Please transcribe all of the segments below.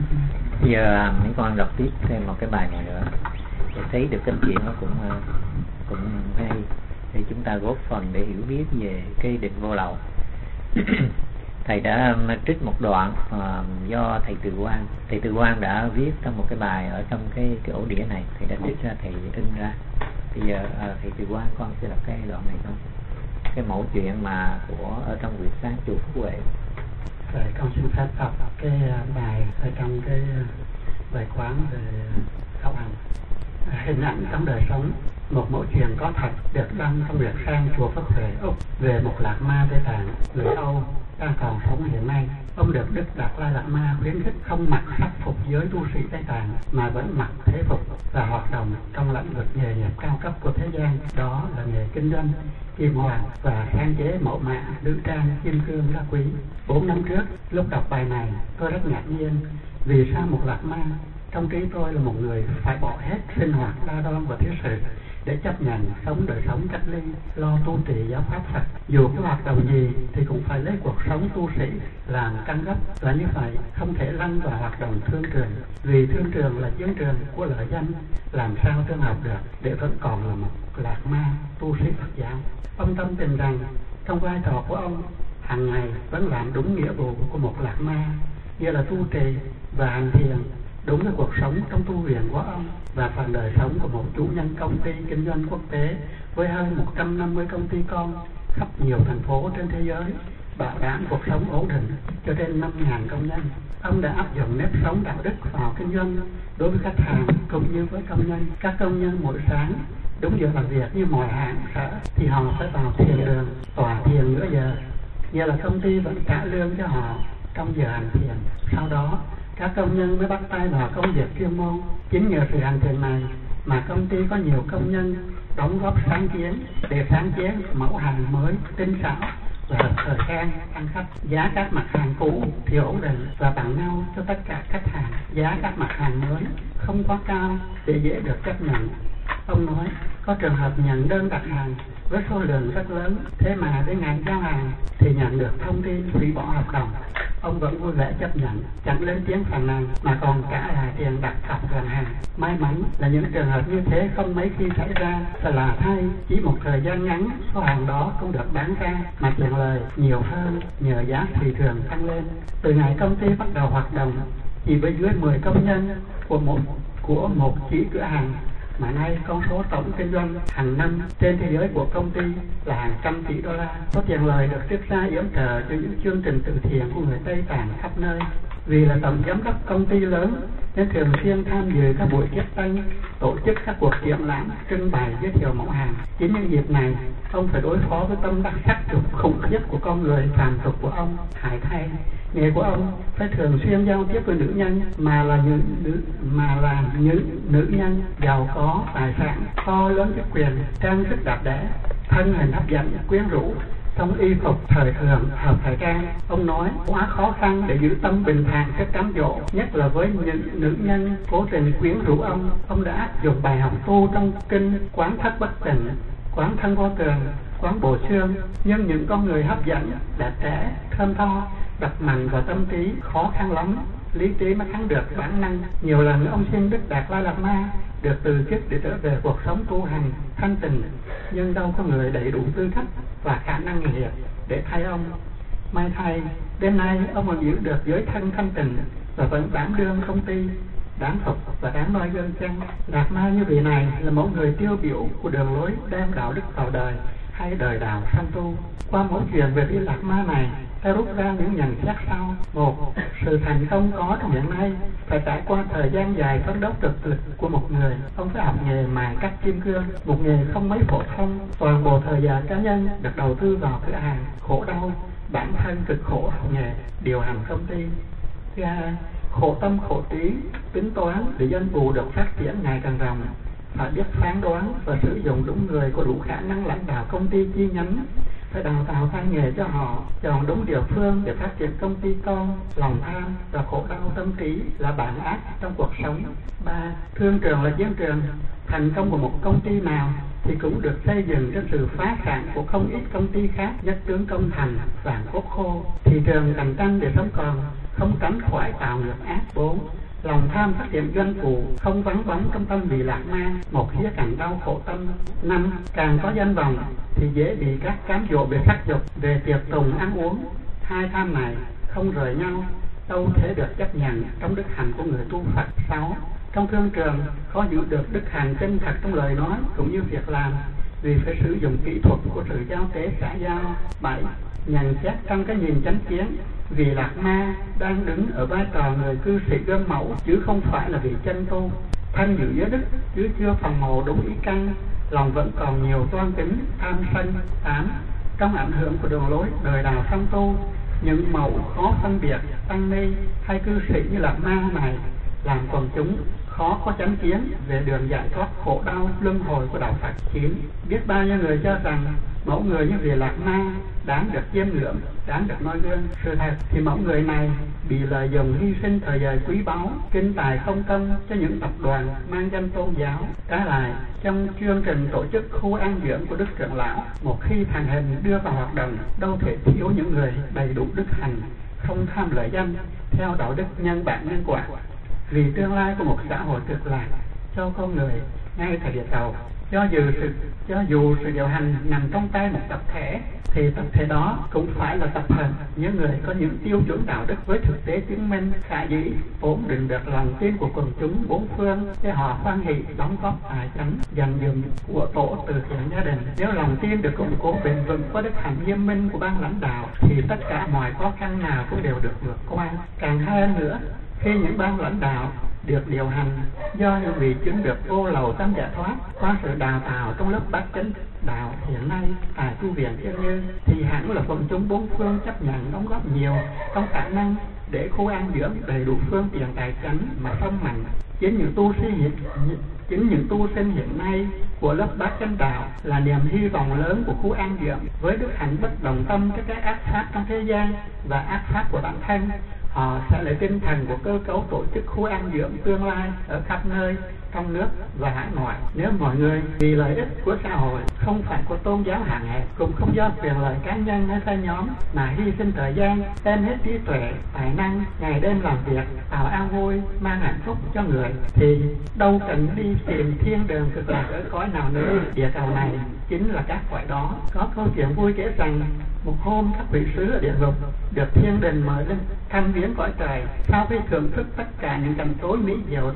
Bây giờ mấy con đọc tiếp thêm một cái bài này nữa để thấy được cái chuyện nó cũng hay để chúng ta góp phần để hiểu biết về cái định vô lậu. Thầy đã trích một đoạn do thầy Từ Quang đã viết trong một cái bài ở trong cái ổ đĩa này, thầy đã trích ra, thầy in ra. Bây giờ thầy Từ Quang con sẽ đọc cái đoạn này không? Cái mẫu chuyện mà của ở trong Việt Sáng chùa Phúc Huệ. Rồi con xin phép đọc cái bài ở trong cái bài khoán về khảo hành. Hình ảnh trong đời sống. Một mẫu chuyện có thật được đăng trong Việt Sang chùa Phúc Huệ, Úc, về một lạc ma Tây Tạng người Âu đang còn sống hiện nay. Ông được Đức Đạt Lai Lạt Ma khuyến khích không mặc sắc phục giới tu sĩ Tây Tạng mà vẫn mặc thế phục và hoạt động trong lĩnh vực nghề nghiệp cao cấp của thế gian, đó là nghề kinh doanh kim hoàng và sáng chế mẫu mã nữ trang kim cương đá quý. 4 năm trước, lúc đọc bài này, tôi rất ngạc nhiên vì sao một lạc ma trong trí tôi là một người phải bỏ hết sinh hoạt đa đoan và thiếu sự để chấp nhận sống đời sống cách ly, lo tu trì giáo pháp Phật. Dù có hoạt động gì thì cũng phải lấy cuộc sống tu sĩ làm căn gốc, và như vậy không thể lăn vào hoạt động thương trường, vì thương trường là chiến trường của lợi danh, làm sao tương hợp được để vẫn còn là một lạc ma tu sĩ Phật giáo. Ông tâm tình rằng trong vai trò của ông hàng ngày vẫn làm đúng nghĩa vụ của một lạc ma, như là tu trì và hành thiền, đúng là cuộc sống trong tu viện của ông và phần đời sống của một chủ nhân công ty kinh doanh quốc tế với hơn 150 công ty con khắp nhiều thành phố trên thế giới, bảo đảm cuộc sống ổn định cho trên 5.000 công nhân. Ông đã áp dụng nếp sống đạo đức vào kinh doanh đối với khách hàng cũng như với công nhân. Các công nhân mỗi sáng đúng giờ làm việc như mọi hãng sở thì họ phải vào thiền đường tòa thiền nửa giờ, như là công ty vẫn trả lương cho họ trong giờ hành thiền. Sau đó các công nhân mới bắt tay vào công việc chuyên môn. Chính nhờ sự hành thiền này mà công ty có nhiều công nhân đóng góp sáng kiến để sáng chế mẫu hàng mới tinh xảo và thời trang tăng khách. Giá các mặt hàng cũ thì ổn định và bằng nhau cho tất cả khách hàng. Giá các mặt hàng mới không quá cao để dễ được chấp nhận. Ông nói có trường hợp nhận đơn đặt hàng với số lượng rất lớn, thế mà đến ngày giao hàng thì nhận được thông tin hủy bỏ hợp đồng. Ông vẫn vui vẻ chấp nhận, chẳng lên tiếng phàn nàn mà còn trả lại tiền đặt cọc lần hàng. May mắn là những trường hợp như thế không mấy khi xảy ra, thật là thay chỉ một thời gian ngắn số hàng đó cũng được bán ra mà tiền lời nhiều hơn nhờ giá thị trường tăng lên. Từ ngày công ty bắt đầu hoạt động chỉ với dưới 10 công nhân của một chỉ cửa hàng, mà nay con số tổng kinh doanh hàng năm trên thế giới của công ty là hàng trăm tỷ đô la. Có tiền lời được trích ra yểm trợ cho những chương trình từ thiện của người Tây Tạng khắp nơi. Vì là tổng giám đốc công ty lớn nên thường xuyên tham dự các buổi tiếp tân, tổ chức các cuộc triển lãm, trưng bày giới thiệu mẫu hàng. Chính những dịp này ông phải đối phó với tâm đắc sắc khủng khiếp của con người phàm tục của ông. Hại thay, nghề của ông phải thường xuyên giao tiếp với nữ nhân mà là những nữ nhân giàu có tài sản, to lớn chức quyền, trang sức đẹp đẽ, thân hình hấp dẫn, quyến rũ, trong y phục thời thượng hợp thời trang. Ông nói quá khó khăn để giữ tâm bình thản trước cám dỗ, nhất là với những nữ nhân cố tình quyến rũ ông. Ông đã áp dụng bài học tu trong kinh quán thất bất tịnh, quán thân vô tường, quán bộ xương, nhưng những con người hấp dẫn, đẹp trẻ, thơm tho, đặt mạnh vào tâm trí khó khăn lắm. Lý trí mới thắng được bản năng. Nhiều lần ông xin Đức Đạt Lai Lạt Ma được từ chức để trở về cuộc sống tu hành thanh tịnh, nhưng đâu có người đầy đủ tư cách và khả năng nghề nghiệp để thay ông. May thay, đến nay ông còn giữ được giới thân thanh tịnh và vẫn đảm đương công ty, đáng phục và đáng noi gương chân. Lạt Ma như vị này là mẫu người tiêu biểu của đường lối đem đạo đức vào đời hay đời đạo sanh tu. Qua mẫu chuyện về vị Lạt Ma này, ta rút ra những nhận xét sau. Một, sự thành công có trong hiện nay phải trải qua thời gian dài phấn đấu cực lực của một người. Ông phải học nghề mài cắt kim cương, một nghề không mấy phổ thông. Toàn bộ thời gian cá nhân được đầu tư vào cửa hàng, khổ đau, bản thân cực khổ học nghề, điều hành công ty. Thứ hai, khổ tâm khổ trí, tính toán để doanh vụ được phát triển ngày càng rộng. Phải biết phán đoán và sử dụng đúng người có đủ khả năng lãnh đạo công ty chi nhánh. Phải đào tạo tay nghề cho họ, chọn đúng địa phương để phát triển công ty con. Lòng tham và khổ đau tâm trí là bản ác trong cuộc sống. 3. Thương trường là chiến trường. Thành công của một công ty nào thì cũng được xây dựng trên sự phá sản của không ít công ty khác. Nhất tướng công thành, vạn quốc khô. Thị trường cạnh tranh để sống còn không tránh khỏi tạo nghiệp ác. 4. Lòng tham phát hiện doanh cụ, không vắng bóng trong tâm vì lạc ma, một khía cạnh đau khổ tâm. 5. Càng có danh vọng thì dễ bị các cám dỗ về sắc dục, về tiệc tùng ăn uống. Hai tham này không rời nhau, đâu thể được chấp nhận trong đức hạnh của người tu Phật. 6. Trong thương trường khó giữ được đức hạnh chân thật trong lời nói cũng như việc làm, vì phải sử dụng kỹ thuật của sự giao tế xã giao. 7. Nhận xét trong cái nhìn chánh kiến, vì lạc ma đang đứng ở vai trò người cư sĩ gương mẫu chứ không phải là vị chân tu. Thân giữ giới đức chứ chưa phòng hộ đúng ý căn, lòng vẫn còn nhiều toan tính tham sân. 8. Trong ảnh hưởng của đường lối đời đạo song tu, những mẫu khó phân biệt tăng ni hay cư sĩ như lạc ma này làm quần chúng khó có chánh kiến về đường giải thoát khổ đau luân hồi của đạo Phật. 9. Biết bao nhiêu người cho rằng mẫu người như vị lạc ma đáng được chiêm ngưỡng, đáng được noi gương. Sự thật thì mẫu người này bị lợi dụng hy sinh thời giờ quý báu, kinh tài không công cho những tập đoàn mang danh tôn giáo. Trái lại, trong chương trình tổ chức khu an dưỡng của Đức Trưởng Lão, một khi thành hình đưa vào hoạt động, đâu thể thiếu những người đầy đủ đức hạnh, không tham lợi danh, theo đạo đức nhân bản nhân quả, vì tương lai của một xã hội cực lạc cho con người ngay thời địa cầu. Cho dù sự điều hành nằm trong tay một tập thể, thì tập thể đó cũng phải là tập hợp những người có những tiêu chuẩn đạo đức với thực tế chứng minh khả dĩ, ổn định được lòng tin của quần chúng bốn phương để họ hoan hỷ đóng góp tài chánh dành dụm của tổ từ thiện gia đình. Nếu lòng tin được củng cố bền vững qua đức hạnh nghiêm minh của ban lãnh đạo, thì tất cả mọi khó khăn nào cũng đều được vượt qua. Càng hơn nữa, khi những ban lãnh đạo được điều hành do những vị chứng được vô lậu tâm giải thoát qua sự đào tạo trong lớp bát chánh đạo hiện nay tại tu viện Thiên Như, thì hẳn là quần chúng bốn phương chấp nhận đóng góp nhiều trong khả năng để khu an dưỡng đầy đủ phương tiện tài chánh mà không mạnh. Chính những tu sinh hiện nay của lớp bát chánh đạo là niềm hy vọng lớn của khu an dưỡng. Với đức hạnh bất đồng tâm với các ác pháp trong thế gian và ác pháp của bản thân, họ sẽ lấy tinh thần của cơ cấu tổ chức khu an dưỡng tương lai ở khắp nơi trong nước và hải ngoại. Nếu mọi người vì lợi ích của xã hội, không phải của tôn giáo hạng hẹp, cũng không do quyền lợi cá nhân hay phe nhóm, mà hy sinh thời gian, đem hết trí tuệ, tài năng, ngày đêm làm việc, tạo an vui, mang hạnh phúc cho người, thì đâu cần đi tìm thiên đường cực lạc ở cõi nào nữa. Địa cầu này chính là các cõi đó. Có câu chuyện vui kể rằng một hôm các vị sứ ở địa ngục được thiên đình mời lên thăm viếng cõi trời. Sau khi thưởng thức tất cả những cảnh tối mỹ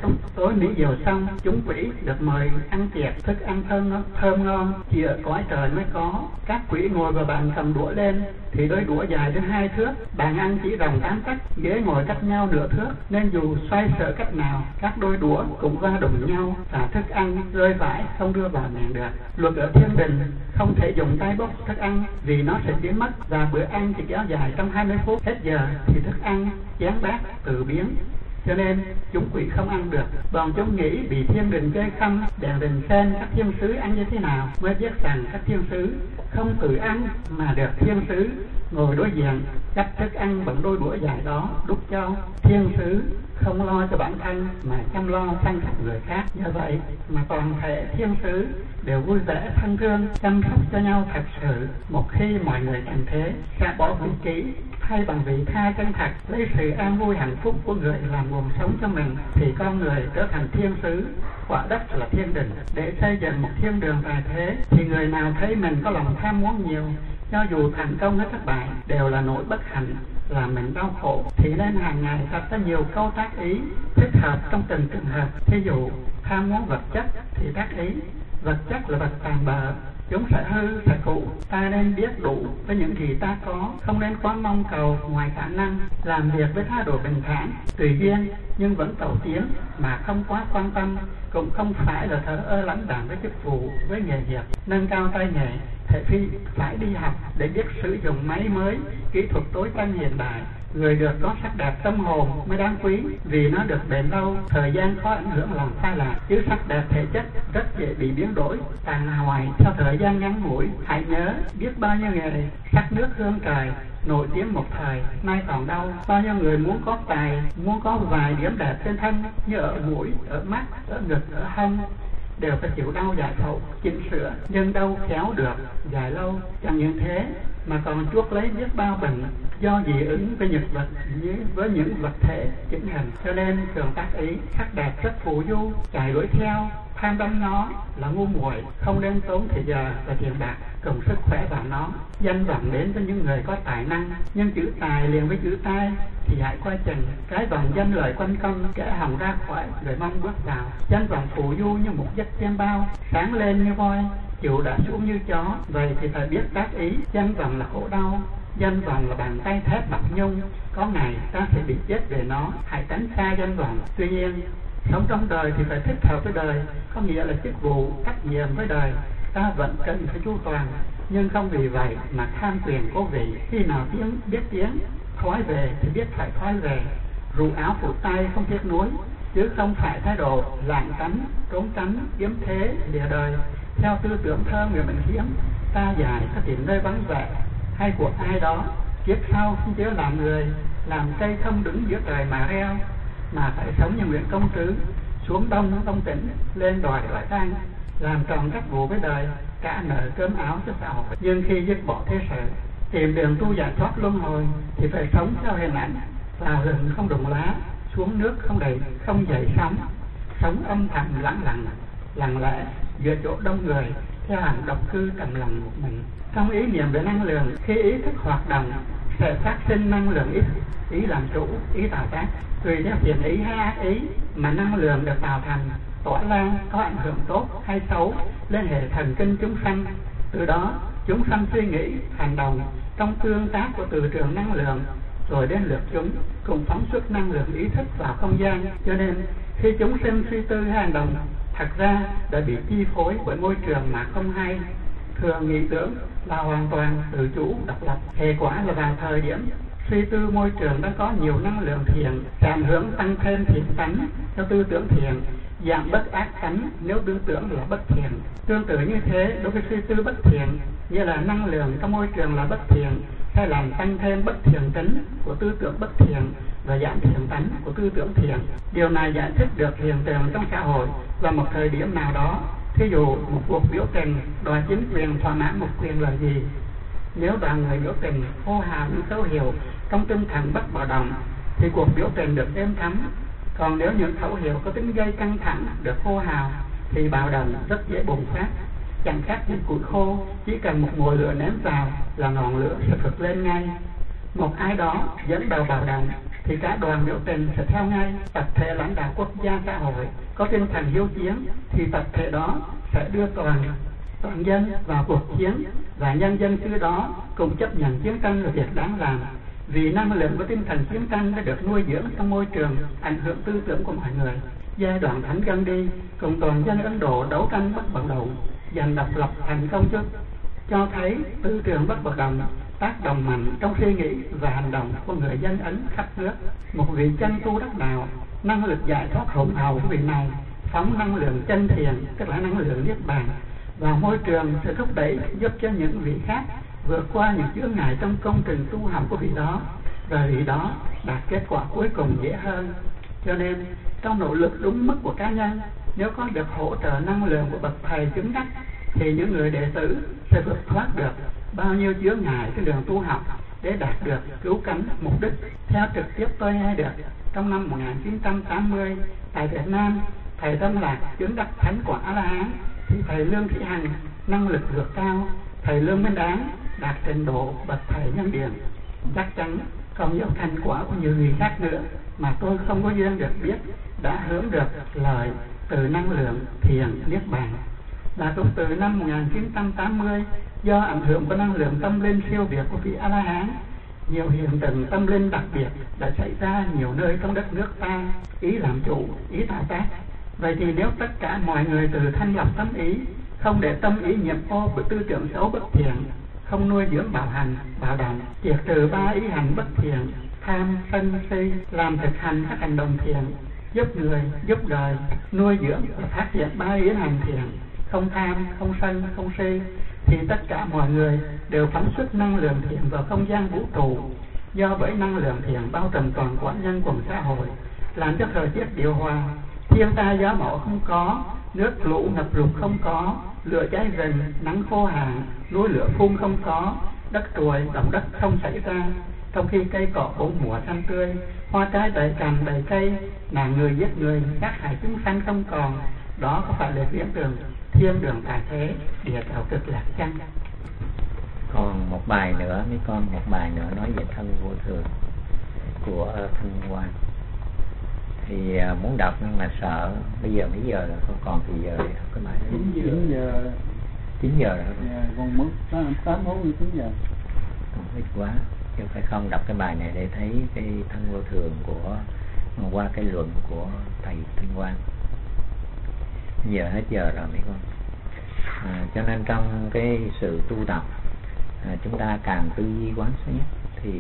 diệu xong, chúng quỷ được mời ăn tiệc, thức ăn thơm ngon chỉ ở cõi trời mới có. Các quỷ ngồi vào bàn cầm đũa lên thì đôi đũa dài đến 2 thước, bàn ăn chỉ rộng 8 tấc, ghế ngồi cách nhau nửa thước, nên dù xoay sở cách nào các đôi đũa cũng va đụng nhau và thức ăn rơi vãi không đưa vào miệng được. Luật ở thiên đình không thể dùng tay bốc thức ăn vì nó sẽ biến mất, và bữa ăn chỉ kéo dài trong 20 phút, hết giờ thì thức ăn chén bát tự biến, cho nên chúng quỷ không ăn được. Bọn chúng nghĩ bị thiên đình kê khăm, đèn đình xem các thiên sứ ăn như thế nào, mới biết rằng các thiên sứ không tự ăn mà được thiên sứ ngồi đối diện gắp thức ăn bằng đôi đũa dài đó đút cho. Thiên sứ không lo cho bản thân mà chăm lo chăm sóc người khác. Như vậy mà toàn thể thiên sứ đều vui vẻ thân thương chăm sóc cho nhau thật sự. Một khi mọi người thành thế, sẽ bỏ vị kỷ thay bằng vị tha chân thật, lấy sự an vui hạnh phúc của người làm nguồn sống cho mình, thì con người trở thành thiên sứ, quả đất là thiên đình. Để xây dựng một thiên đường tại thế, thì người nào thấy mình có lòng tham muốn nhiều, cho dù thành công hay thất bại đều là nỗi bất hạnh, làm mình đau khổ, thì nên hàng ngày tập ra nhiều câu tác ý thích hợp trong từng trường hợp. Thí dụ tham muốn vật chất thì tác ý vật chất là vật tàn bợ, chúng sẽ hư sẽ cụ, ta nên biết đủ với những gì ta có, không nên quá mong cầu ngoài khả năng, làm việc với thái độ bình thản tùy duyên nhưng vẫn cầu tiến mà không quá quan tâm, cũng không phải là thờ ơ lãnh đạm với chức vụ với nghề nghiệp. Nâng cao tay nghề thì phải đi học để biết sử dụng máy mới, kỹ thuật tối tân hiện đại. Người được có sắc đẹp tâm hồn mới đáng quý, vì nó được bền lâu, thời gian khó ảnh hưởng làm sai lạc, chứ sắc đẹp thể chất rất dễ bị biến đổi tàn hoại theo thời gian ngắn ngủi. Hãy nhớ, biết bao nhiêu nghề sắc nước hương trời nổi tiếng một thời, nay còn đâu. Bao nhiêu người muốn có tài, muốn có vài điểm đẹp trên thân như ở mũi, ở mắt, ở ngực, ở hông, đều phải chịu đau giải phẫu chỉnh sửa, nhưng đâu khéo được dài lâu. Chẳng những thế, mà còn chuốc lấy biết bao bệnh do dị ứng với những vật thể chứng hình. Cho nên thường tác ý sắc đẹp rất phù du, chạy đuổi theo, tham đắm nó là ngu muội, không nên tốn thời giờ và tiền bạc cùng sức khỏe vào nó. Danh vọng đến với những người có tài năng, nhưng chữ tài liền với chữ tai thì hãy coi chừng. Cái vòng danh lợi quanh công, kẻ hòng ra khỏi người mong bước vào. Danh vọng phù du như một giấc chim bao, sáng lên như voi, chiều đã xuống như chó. Vậy thì phải biết tác ý. Danh vọng là khổ đau, danh vọng là bàn tay thép bạc nhung, có ngày ta sẽ bị chết về nó. Hãy tránh xa danh vọng. Tuy nhiên sống trong đời thì phải thích hợp với đời, có nghĩa là chức vụ trách nhiệm với đời ta vẫn cần phải chu toàn, nhưng không vì vậy mà tham quyền cố vị. Khi nào biết tiếng thói về thì biết phải thói về. Rủ áo phủ tay không tiếc nuối, chứ không phải thái độ lảng tránh, trốn tránh, kiếm thế lìa đời. Theo tư tưởng thơ người mình hiếm, ta dài có tìm nơi vắng vẻ, hay của ai đó kiếp sau không chớ làm người, làm cây không đứng giữa trời mà reo, mà phải sống như Nguyễn Công Trứ, xuống đông Tông Tỉnh, lên đòi Tăng, làm tròn các vụ với đời, trả nợ cơm áo cho xã hội. Nhưng khi dứt bỏ thế sự, tìm đường tu giải thoát luân hồi, thì phải sống theo hình ảnh, vào rừng không đụng lá, xuống nước không dậy sóng, sống âm thầm lặng lẽ giữa chỗ đông người, theo hành độc cư trầm lòng một mình. Trong ý niệm về năng lượng, khi ý thức hoạt động sẽ phát sinh năng lượng ý làm chủ, ý tạo tác. Tùy theo thiện ý hay ác ý mà năng lượng được tạo thành, tỏa lan, có ảnh hưởng tốt hay xấu lên hệ thần kinh chúng sanh. Từ đó chúng sanh suy nghĩ, hành động trong tương tác của từ trường năng lượng, rồi đến lượt chúng cùng phóng xuất năng lượng ý thức vào không gian. Cho nên khi chúng sinh suy tư hay hành động, thật ra đã bị chi phối bởi môi trường mà không hay, thường nghĩ tưởng là hoàn toàn tự chủ độc lập. Hệ quả là vào thời điểm suy tư môi trường đã có nhiều năng lượng thiện, cảm hưởng tăng thêm thiện tánh theo tư tưởng thiện, giảm bất ác tánh nếu tư tưởng là bất thiện. Tương tự như thế, đối với suy tư bất thiện, như là năng lượng trong môi trường là bất thiện, hay làm tăng thêm bất thiện tính của tư tưởng bất thiện và giảm thiện tánh của tư tưởng thiện. Điều này giải thích được hiện tượng trong xã hội vào một thời điểm nào đó. Thí dụ một cuộc biểu tình đòi chính quyền thỏa mãn một quyền là gì, nếu đoàn người biểu tình hô hào những dấu hiệu trong tinh thần bất bạo động thì cuộc biểu tình được êm thấm. Còn nếu những khẩu hiệu có tính gây căng thẳng được hô hào thì bạo động rất dễ bùng phát. Chẳng khác như củi khô, chỉ cần một mồi lửa ném vào là ngọn lửa sẽ phực lên ngay. Một ai đó dẫn đầu bạo động thì cả đoàn biểu tình sẽ theo ngay. Tập thể lãnh đạo quốc gia xã hội có tinh thần hiếu chiến thì tập thể đó sẽ đưa toàn dân vào cuộc chiến, và nhân dân xứ đó cùng chấp nhận chiến tranh là việc đáng làm. Vì năng lượng của tinh thần chiến tranh đã được nuôi dưỡng trong môi trường ảnh hưởng tư tưởng của mọi người. Giai đoạn Thánh Gandhi cùng toàn dân Ấn Độ đấu tranh bất bạo động, giành độc lập thành công cho thấy tư tưởng bất bạo động tác động mạnh trong suy nghĩ và hành động của người dân Ấn khắp nước. Một vị chân tu đắc đạo, năng lực giải thoát hùng hậu của vị này phóng năng lượng chân thiền, tức là năng lượng niết bàn, vào môi trường sẽ thúc đẩy giúp cho những vị khác vượt qua những chướng ngại trong công trình tu học của vị đó, và vị đó đạt kết quả cuối cùng dễ hơn. Cho nên trong nỗ lực đúng mức của cá nhân, nếu có được hỗ trợ năng lượng của bậc thầy chứng đắc thì những người đệ tử sẽ vượt thoát được bao nhiêu chướng ngại trên đường tu học để đạt được cứu cánh mục đích. Theo trực tiếp tôi nghe được, trong năm 1980 tại Việt Nam, thầy Tâm Lạc chứng đắc thánh quả A-la-hán, thì thầy Lương Thị Hằng năng lực vượt cao, thầy Lương Minh Đáng đạt trình độ bậc thầy nhân điển. Chắc chắn còn nhiều thành quả của nhiều người khác nữa mà tôi không có duyên được biết đã hướng được lời từ năng lượng thiền niết bàn. Là cũng từ năm 1980, do ảnh hưởng của năng lượng tâm linh siêu việt của vị A-la-hán, nhiều hiện tượng tâm linh đặc biệt đã xảy ra nhiều nơi trong đất nước ta, ý làm chủ, ý tạo tác. Vậy thì nếu tất cả mọi người từ thanh lọc tâm ý, không để tâm ý nhiễm ô bởi tư tưởng xấu bất thiện, không nuôi dưỡng bạo hành, bạo động, triệt trừ ba ý hành bất thiện, tham, sân, si, làm thực hành các hành động thiện, giúp người, giúp đời, nuôi dưỡng và phát triển ba ý hành thiện, không tham, không sân, không si, thì tất cả mọi người đều phóng xuất năng lượng thiện vào không gian vũ trụ. Do bởi năng lượng thiện bao trùm toàn quãng nhân quần xã hội, làm cho thời tiết điều hòa, thiên tai gió bão không có, nước lũ ngập lụt không có, lửa cháy rừng, nắng khô hạn, núi lửa phun không có, đất ruồi động đất không xảy ra, trong khi cây cỏ bốn mùa xanh tươi, hoa trái đầy cành đầy cây, là người giết người, sát hại chúng sanh không còn. Đó có phải là viễn đường thiên đường tại thế, địa đạo cực lạc chăng? Còn một bài nữa mấy con, một bài nữa nói về thân vô thường của Thanh Quan. Thì muốn đọc nhưng mà sợ bây giờ mấy giờ rồi, không còn thì giờ để đọc cái bài đó. 9 giờ rồi. Còn mất 8 phút 9 giờ. Còn ít quá, chứ phải không đọc cái bài này để thấy cái thân vô thường của qua cái luận của thầy Thanh Quan. Giờ hết giờ rồi mấy con. Cho nên trong cái sự tu tập chúng ta càng tư duy quán xét thì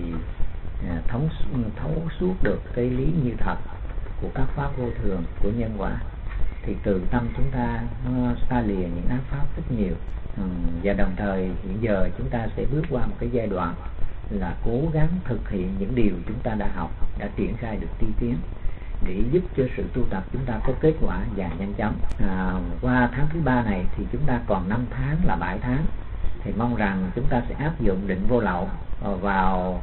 thấu suốt được cái lý như thật của các pháp vô thường, của nhân quả, thì từ tâm chúng ta nó xa lìa những ác pháp rất nhiều. Và đồng thời hiện giờ chúng ta sẽ bước qua một cái giai đoạn là cố gắng thực hiện những điều chúng ta đã học, đã triển khai được tiên tiến, để giúp cho sự tu tập chúng ta có kết quả và nhanh chóng. Qua tháng thứ 3 này thì chúng ta còn 5 tháng là 7 tháng, thì mong rằng chúng ta sẽ áp dụng định vô lậu vào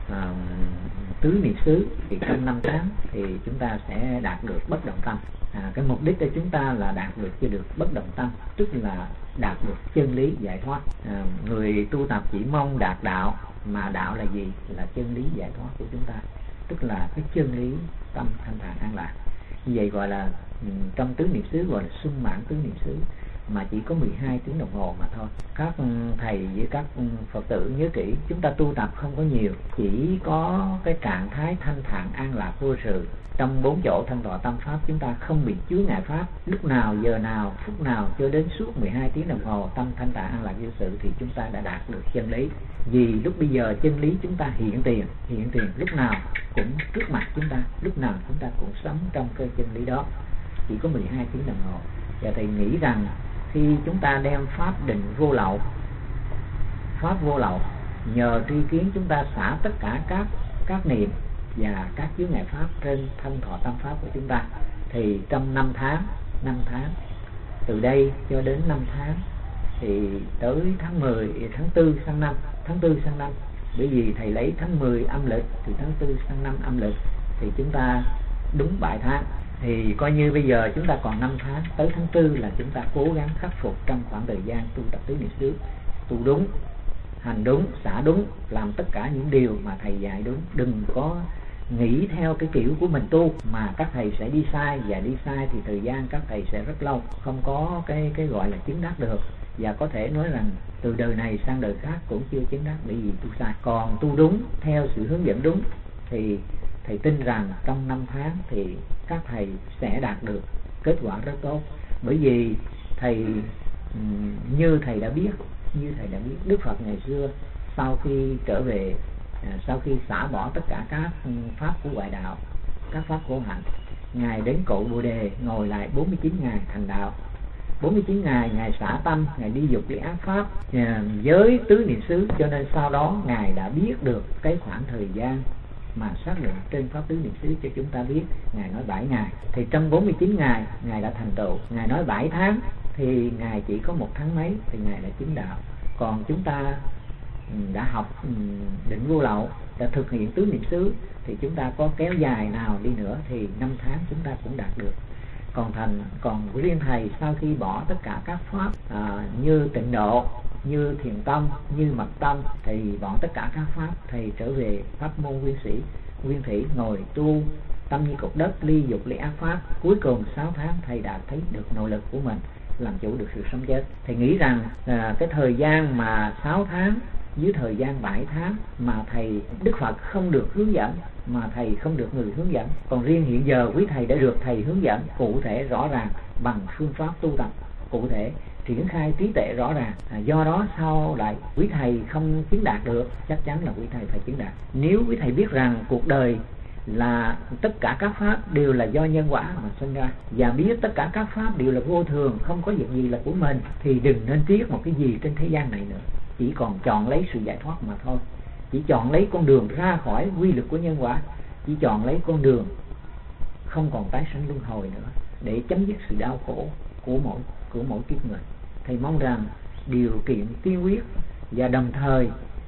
tứ niệm xứ, thì trong 5 tháng thì chúng ta sẽ đạt được bất động tâm. Cái mục đích của chúng ta là đạt được cho được bất động tâm, tức là đạt được chân lý giải thoát. Người tu tập chỉ mong đạt đạo, mà đạo là gì? Là chân lý giải thoát của chúng ta, tức là cái chân lý tâm thanh thản an lạc. Như vậy gọi là trong tứ niệm xứ gọi là sung mãn tứ niệm xứ, mà chỉ có 12 tiếng đồng hồ mà thôi. Các thầy với các Phật tử nhớ kỹ, chúng ta tu tập không có nhiều, chỉ có cái trạng thái thanh thản an lạc vô sự. Trong 4 chỗ thanh tọa tâm pháp chúng ta không bị chướng ngại pháp, lúc nào, giờ nào, phút nào cho đến suốt 12 tiếng đồng hồ tâm thanh thản an lạc vô sự, thì chúng ta đã đạt được chân lý. Vì lúc bây giờ chân lý chúng ta hiện tiền lúc nào cũng trước mặt chúng ta, lúc nào chúng ta cũng sống trong cái chân lý đó, chỉ có 12 tiếng đồng hồ. Và thầy nghĩ rằng khi chúng ta đem pháp định vô lậu, pháp vô lậu, nhờ tri kiến chúng ta xả tất cả các niệm và các chướng ngại pháp trên thân thọ tâm pháp của chúng ta, thì trong 5 tháng, từ đây cho đến 5 tháng, thì tới tháng 4 sang năm, bởi vì thầy lấy tháng 10 âm lịch thì tháng 4 sang năm âm lịch, thì chúng ta đúng 7 tháng, thì coi như bây giờ chúng ta còn 5 tháng, tới tháng 4 là chúng ta cố gắng khắc phục trong khoảng thời gian tu tập tứ niệm xứ, tu đúng, hành đúng, xả đúng, làm tất cả những điều mà thầy dạy đúng. Đừng có nghĩ theo cái kiểu của mình tu mà các thầy sẽ đi sai, và đi sai thì thời gian các thầy sẽ rất lâu, không có cái gọi là chứng đắc được, và có thể nói rằng từ đời này sang đời khác cũng chưa chứng đắc, bởi vì tu sai. Còn tu đúng theo sự hướng dẫn đúng thì thầy tin rằng trong 5 tháng thì các thầy sẽ đạt được kết quả rất tốt. Bởi vì thầy như thầy đã biết Đức Phật ngày xưa sau khi trở về, sau khi xả bỏ tất cả các pháp của ngoại đạo, các pháp khổ hạnh, Ngài đến cội Bồ Đề ngồi lại 49 ngày thành đạo. 49 ngày Ngài xả tâm, Ngài đi dục đi ác pháp với tứ niệm xứ, cho nên sau đó Ngài đã biết được cái khoảng thời gian mà xác định trên pháp tứ niệm xứ cho chúng ta biết. Ngài nói 7 ngày, thì trong 49 ngày Ngài đã thành tựu. Ngài nói 7 tháng thì Ngài chỉ có 1 tháng mấy thì Ngài đã chứng đạo. Còn chúng ta đã học định vô lậu, đã thực hiện tứ niệm xứ, thì chúng ta có kéo dài nào đi nữa thì 5 tháng chúng ta cũng đạt được. Còn riêng thầy sau khi bỏ tất cả các pháp như tịnh độ, như thiền tâm, như mật tâm, thì bỏ tất cả các pháp, thầy trở về pháp môn nguyên thủy, ngồi tu tâm như cục đất, ly dục ly ác pháp. Cuối cùng 6 tháng thầy đã thấy được nội lực của mình làm chủ được sự sống chết. Thầy nghĩ rằng cái thời gian mà 6 tháng với thời gian 7 tháng mà Đức Phật không được hướng dẫn, mà thầy không được người hướng dẫn. Còn riêng hiện giờ quý thầy đã được thầy hướng dẫn cụ thể rõ ràng bằng phương pháp tu tập cụ thể, triển khai trí tuệ rõ ràng. Do đó sau lại quý thầy không chứng đạt được, chắc chắn là quý thầy phải chứng đạt. Nếu quý thầy biết rằng cuộc đời là tất cả các pháp đều là do nhân quả mà sinh ra, và biết tất cả các pháp đều là vô thường, không có việc gì là của mình, thì đừng nên tiếc một cái gì trên thế gian này nữa. Chỉ còn chọn lấy sự giải thoát mà thôi, chỉ chọn lấy con đường ra khỏi quy luật của nhân quả, chỉ chọn lấy con đường không còn tái sanh luân hồi nữa, để chấm dứt sự đau khổ của mỗi kiếp người. Thầy mong rằng điều kiện tiên quyết và đồng thời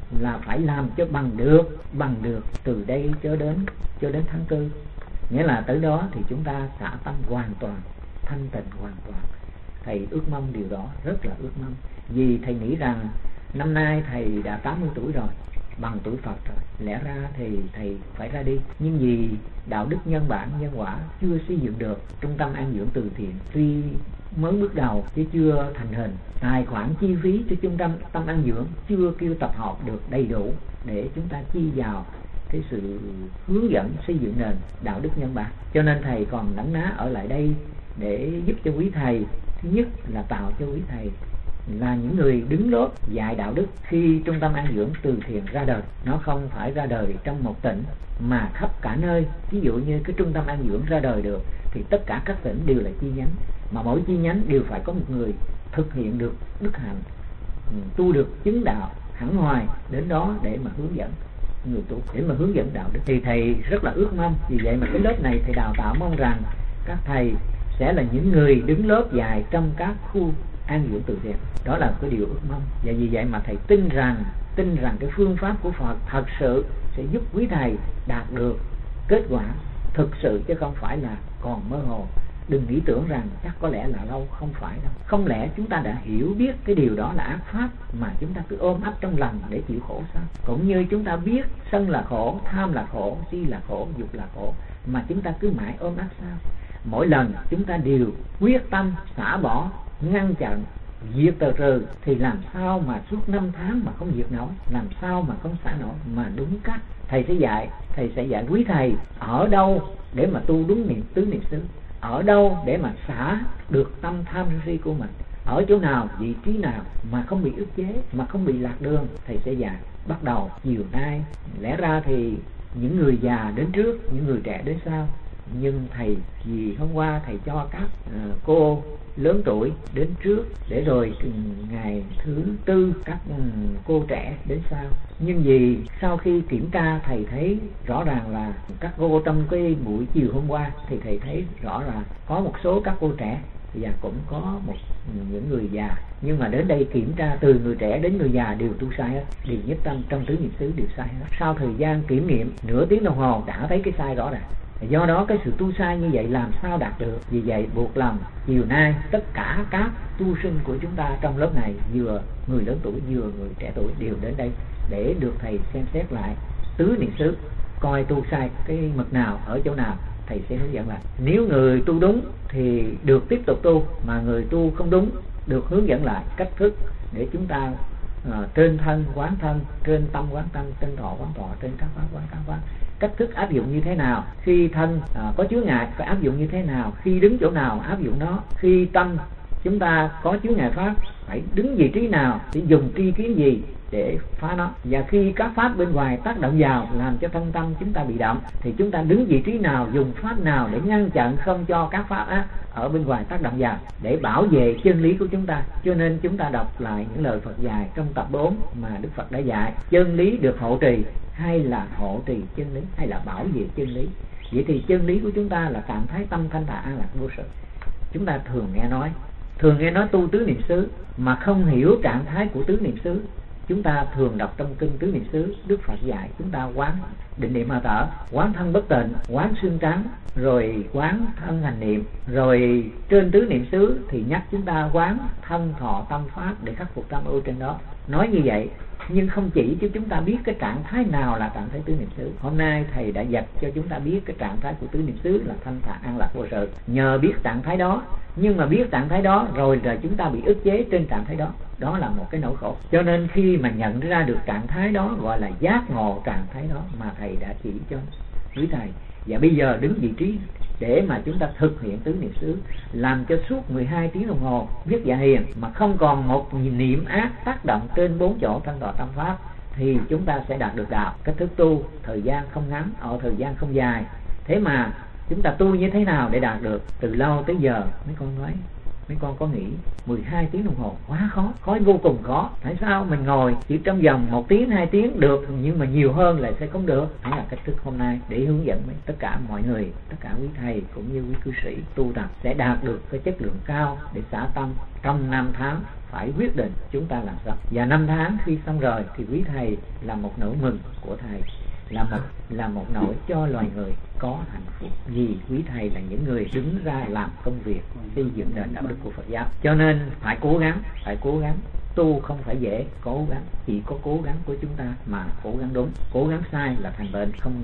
là phải làm cho bằng được từ đây cho đến tháng 4. Nghĩa là tới đó thì chúng ta xả tâm hoàn toàn, thanh tịnh hoàn toàn. Thầy ước mong điều đó, rất là ước mong. Vì thầy nghĩ rằng năm nay thầy đã 80 tuổi rồi, bằng tuổi Phật rồi, lẽ ra thì thầy phải ra đi. Nhưng vì đạo đức nhân bản, nhân quả chưa xây dựng được, trung tâm an dưỡng từ thiện tuy mới bước đầu chứ chưa thành hình, tài khoản chi phí cho trung tâm an dưỡng chưa kêu tập hợp được đầy đủ để chúng ta chi vào cái sự hướng dẫn xây dựng nền đạo đức nhân bản. Cho nên thầy còn nấn ná ở lại đây để giúp cho quý thầy, thứ nhất là tạo cho quý thầy là những người đứng lớp dạy đạo đức. Khi trung tâm an dưỡng từ thiện ra đời, nó không phải ra đời trong một tỉnh mà khắp cả nơi. Ví dụ như cái trung tâm an dưỡng ra đời được thì tất cả các tỉnh đều là chi nhánh, mà mỗi chi nhánh đều phải có một người thực hiện được đức hạnh, tu được chứng đạo hẳn hoài đến đó để mà hướng dẫn người tu, để mà hướng dẫn đạo đức. Thì thầy rất là ước mong, vì vậy mà cái lớp này thầy đào tạo mong rằng các thầy sẽ là những người đứng lớp dạy trong các khu an dưỡng từ thiện. Đó là cái điều ước mong. Và vì vậy mà thầy tin rằng cái phương pháp của Phật thật sự sẽ giúp quý thầy đạt được kết quả thực sự, chứ không phải là còn mơ hồ. Đừng nghĩ tưởng rằng chắc có lẽ là lâu, không phải đâu. Không lẽ chúng ta đã hiểu biết cái điều đó là ác pháp mà chúng ta cứ ôm ấp trong lòng để chịu khổ sao? Cũng như chúng ta biết sân là khổ, tham là khổ, si là khổ, dục là khổ, mà chúng ta cứ mãi ôm ấp sao? Mỗi lần chúng ta đều quyết tâm xả bỏ, ngăn chặn, diệt từ trừ, thì làm sao mà suốt 5 tháng mà không diệt nổi, làm sao mà không xả nổi mà đúng cách. Thầy sẽ dạy quý thầy ở đâu để mà tu đúng tứ niệm xứ, ở đâu để mà xả được tâm tham sân si của mình, ở chỗ nào, vị trí nào mà không bị ức chế, mà không bị lạc đường. Thầy sẽ dạy bắt đầu chiều nay. Lẽ ra thì những người già đến trước, những người trẻ đến sau, nhưng thầy vì hôm qua thầy cho các cô lớn tuổi đến trước, để rồi ngày thứ tư các cô trẻ đến sau. Nhưng vì sau khi kiểm tra thầy thấy rõ ràng là các cô trong cái buổi chiều hôm qua thì thầy thấy rõ là có một số các cô trẻ và cũng có những người già, nhưng mà đến đây kiểm tra từ người trẻ đến người già đều tu sai hết, đều nhất tâm trong tứ niệm xứ đều sai hết. Sau thời gian kiểm nghiệm nửa tiếng đồng hồ đã thấy cái sai rõ ràng. Do đó cái sự tu sai như vậy làm sao đạt được? Vì vậy buộc lòng chiều nay tất cả các tu sinh của chúng ta trong lớp này, vừa người lớn tuổi vừa người trẻ tuổi, đều đến đây để được thầy xem xét lại tứ niệm xứ, coi tu sai cái mực nào, ở chỗ nào thầy sẽ hướng dẫn lại. Nếu người tu đúng thì được tiếp tục tu, mà người tu không đúng được hướng dẫn lại cách thức để chúng ta trên thân quán thân, trên tâm quán tâm, trên thọ quán thọ, trên các pháp quán các pháp. Cách thức áp dụng như thế nào? Khi thân có chướng ngại phải áp dụng như thế nào? Khi đứng chỗ nào áp dụng nó? Khi tâm chúng ta có chướng ngại pháp phải đứng vị trí nào, để dùng tri kiến gì để phá nó? Và khi các pháp bên ngoài tác động vào làm cho thân tâm chúng ta bị động, thì chúng ta đứng vị trí nào, dùng pháp nào để ngăn chặn không cho các pháp ở bên ngoài tác động vào, để bảo vệ chân lý của chúng ta. Cho nên chúng ta đọc lại những lời Phật dạy trong tập 4 mà Đức Phật đã dạy. Chân lý được hộ trì, hay là hộ trì chân lý, hay là bảo vệ chân lý. Vậy thì chân lý của chúng ta là trạng thái tâm thanh thản an lạc vô sự. Chúng ta thường nghe nói tu tứ niệm xứ mà không hiểu trạng thái của tứ niệm xứ. Chúng ta thường đọc trong kinh tứ niệm xứ, Đức Phật dạy chúng ta quán định niệm hơi thở, quán thân bất tịnh, quán xương trắng, rồi quán thân hành niệm, rồi trên tứ niệm xứ thì nhắc chúng ta quán thân thọ tâm pháp để khắc phục tâm ưu trên đó. Nói như vậy nhưng không chỉ cho chúng ta biết cái trạng thái nào là trạng thái tứ niệm xứ. Hôm nay thầy đã dạy cho chúng ta biết cái trạng thái của tứ niệm xứ là thanh thản an lạc vô sự. Nhờ biết trạng thái đó, nhưng mà biết trạng thái đó rồi là chúng ta bị ức chế trên trạng thái đó, đó là một cái nỗi khổ. Cho nên khi mà nhận ra được trạng thái đó gọi là giác ngộ trạng thái đó mà thầy đã chỉ cho quý thầy. Và bây giờ đứng vị trí để mà chúng ta thực hiện tứ niệm xứ, làm cho suốt 12 tiếng đồng hồ viết dạ hiền mà không còn một niệm ác tác động trên 4 chỗ thân thọ tâm pháp, thì chúng ta sẽ đạt được đạo. Cách thức tu thời gian không ngắn, ở thời gian không dài. Thế mà chúng ta tu như thế nào để đạt được? Từ lâu tới giờ mấy con nói, mấy con có nghĩ 12 tiếng đồng hồ quá khó vô cùng khó. Tại sao mình ngồi chỉ trong vòng 1 tiếng 2 tiếng được, nhưng mà nhiều hơn lại sẽ không được? Đó là cách thức hôm nay để hướng dẫn tất cả mọi người, tất cả quý thầy cũng như quý cư sĩ tu tập sẽ đạt được cái chất lượng cao để xả tâm trong 5 tháng phải quyết định chúng ta làm sao. Và 5 tháng khi xong rồi thì quý thầy là một nỗi mừng của thầy, là một nỗi cho loài người có hạnh phúc, vì quý thầy là những người đứng ra làm công việc xây dựng nền đạo đức của Phật giáo. Cho nên phải cố gắng. Tu không phải dễ, cố gắng, chỉ có cố gắng của chúng ta mà cố gắng đúng. Cố gắng sai là thành bệnh, không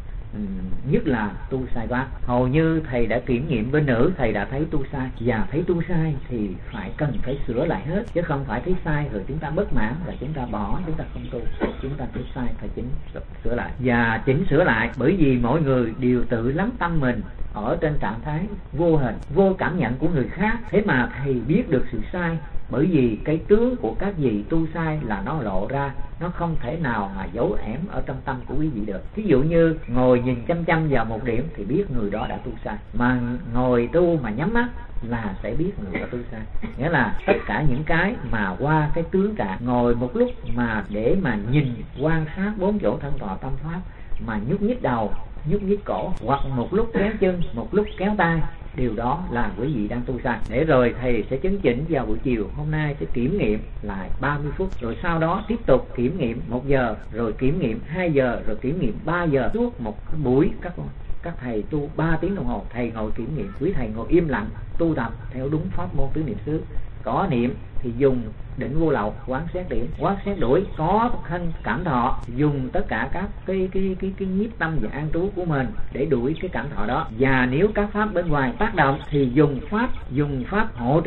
nhất là tu sai quá. Hầu như thầy đã kiểm nghiệm bên nữ, thầy đã thấy tu sai, và thấy tu sai thì cần phải sửa lại hết, chứ không phải thấy sai rồi chúng ta bất mãn và chúng ta bỏ, chúng ta không tu. Chúng ta thấy sai phải sửa lại, và chỉnh sửa lại, bởi vì mỗi người đều tự lắng tâm mình ở trên trạng thái vô hình, vô cảm nhận của người khác. Thế mà thầy biết được sự sai, bởi vì cái tướng của các vị tu sai là nó lộ ra, nó không thể nào mà giấu ẻm ở trong tâm của quý vị được. Ví dụ như ngồi nhìn chăm vào một điểm thì biết người đó đã tu sai, mà ngồi tu mà nhắm mắt là sẽ biết người đó tu sai. Nghĩa là tất cả những cái mà qua cái tướng trạng, ngồi một lúc mà để mà nhìn quan sát 4 chỗ thân thọ tâm pháp, mà nhúc nhích đầu, nhúc nhích cổ, hoặc một lúc kéo chân, một lúc kéo tay, điều đó là quý vị đang tu sai. Để rồi thầy sẽ chấn chỉnh vào buổi chiều hôm nay, sẽ kiểm nghiệm lại 30 phút, rồi sau đó tiếp tục kiểm nghiệm 1 giờ, rồi kiểm nghiệm 2 giờ, rồi kiểm nghiệm 3 giờ, suốt một cái buổi. Các thầy tu 3 tiếng đồng hồ, thầy ngồi kiểm nghiệm, quý thầy ngồi im lặng tu tập theo đúng pháp môn tứ niệm xứ. Có niệm thì dùng định vô lậu, quán xét điểm, quán xét đuổi. Có thân cảm thọ, dùng tất cả các cái nhiếp tâm và an trú của mình để đuổi cái cảm thọ đó. Và nếu các pháp bên ngoài tác động thì dùng pháp hộ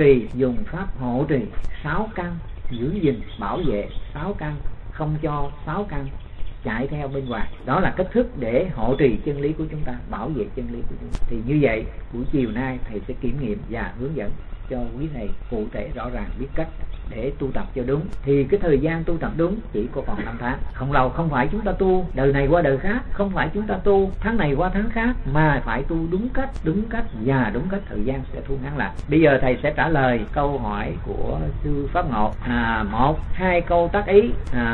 trì 6 căn, giữ gìn bảo vệ 6 căn, không cho 6 căn chạy theo bên ngoài. Đó là cách thức để hộ trì chân lý của chúng ta, bảo vệ chân lý của chúng ta. Thì như vậy buổi chiều nay thầy sẽ kiểm nghiệm và hướng dẫn cho quý thầy cụ thể rõ ràng biết cách để tu tập cho đúng. Thì cái thời gian tu tập đúng chỉ có còn 5 tháng, không lâu. Không phải chúng ta tu đời này qua đời khác, không phải chúng ta tu tháng này qua tháng khác, mà phải tu đúng cách và đúng cách, thời gian sẽ thu ngắn lại. Bây giờ thầy sẽ trả lời câu hỏi của sư Pháp Ngộ. 1-2 câu tác ý.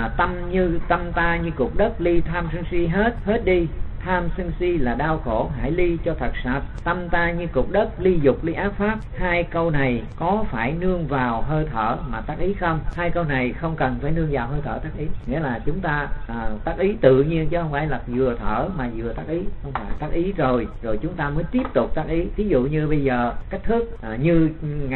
Tâm ta như cục đất, ly tham sân si hết đi. Tham sân si là đau khổ, hãy ly cho thật sạch. Tâm ta như cục đất, ly dục ly ác pháp. 2 câu này có phải nương vào hơi thở mà tác ý không? 2 câu này không cần phải nương vào hơi thở tác ý. Nghĩa là chúng ta tác ý tự nhiên, chứ không phải là vừa thở mà vừa tác ý. Không phải, tác ý rồi chúng ta mới tiếp tục tác ý. Ví dụ như bây giờ cách thức như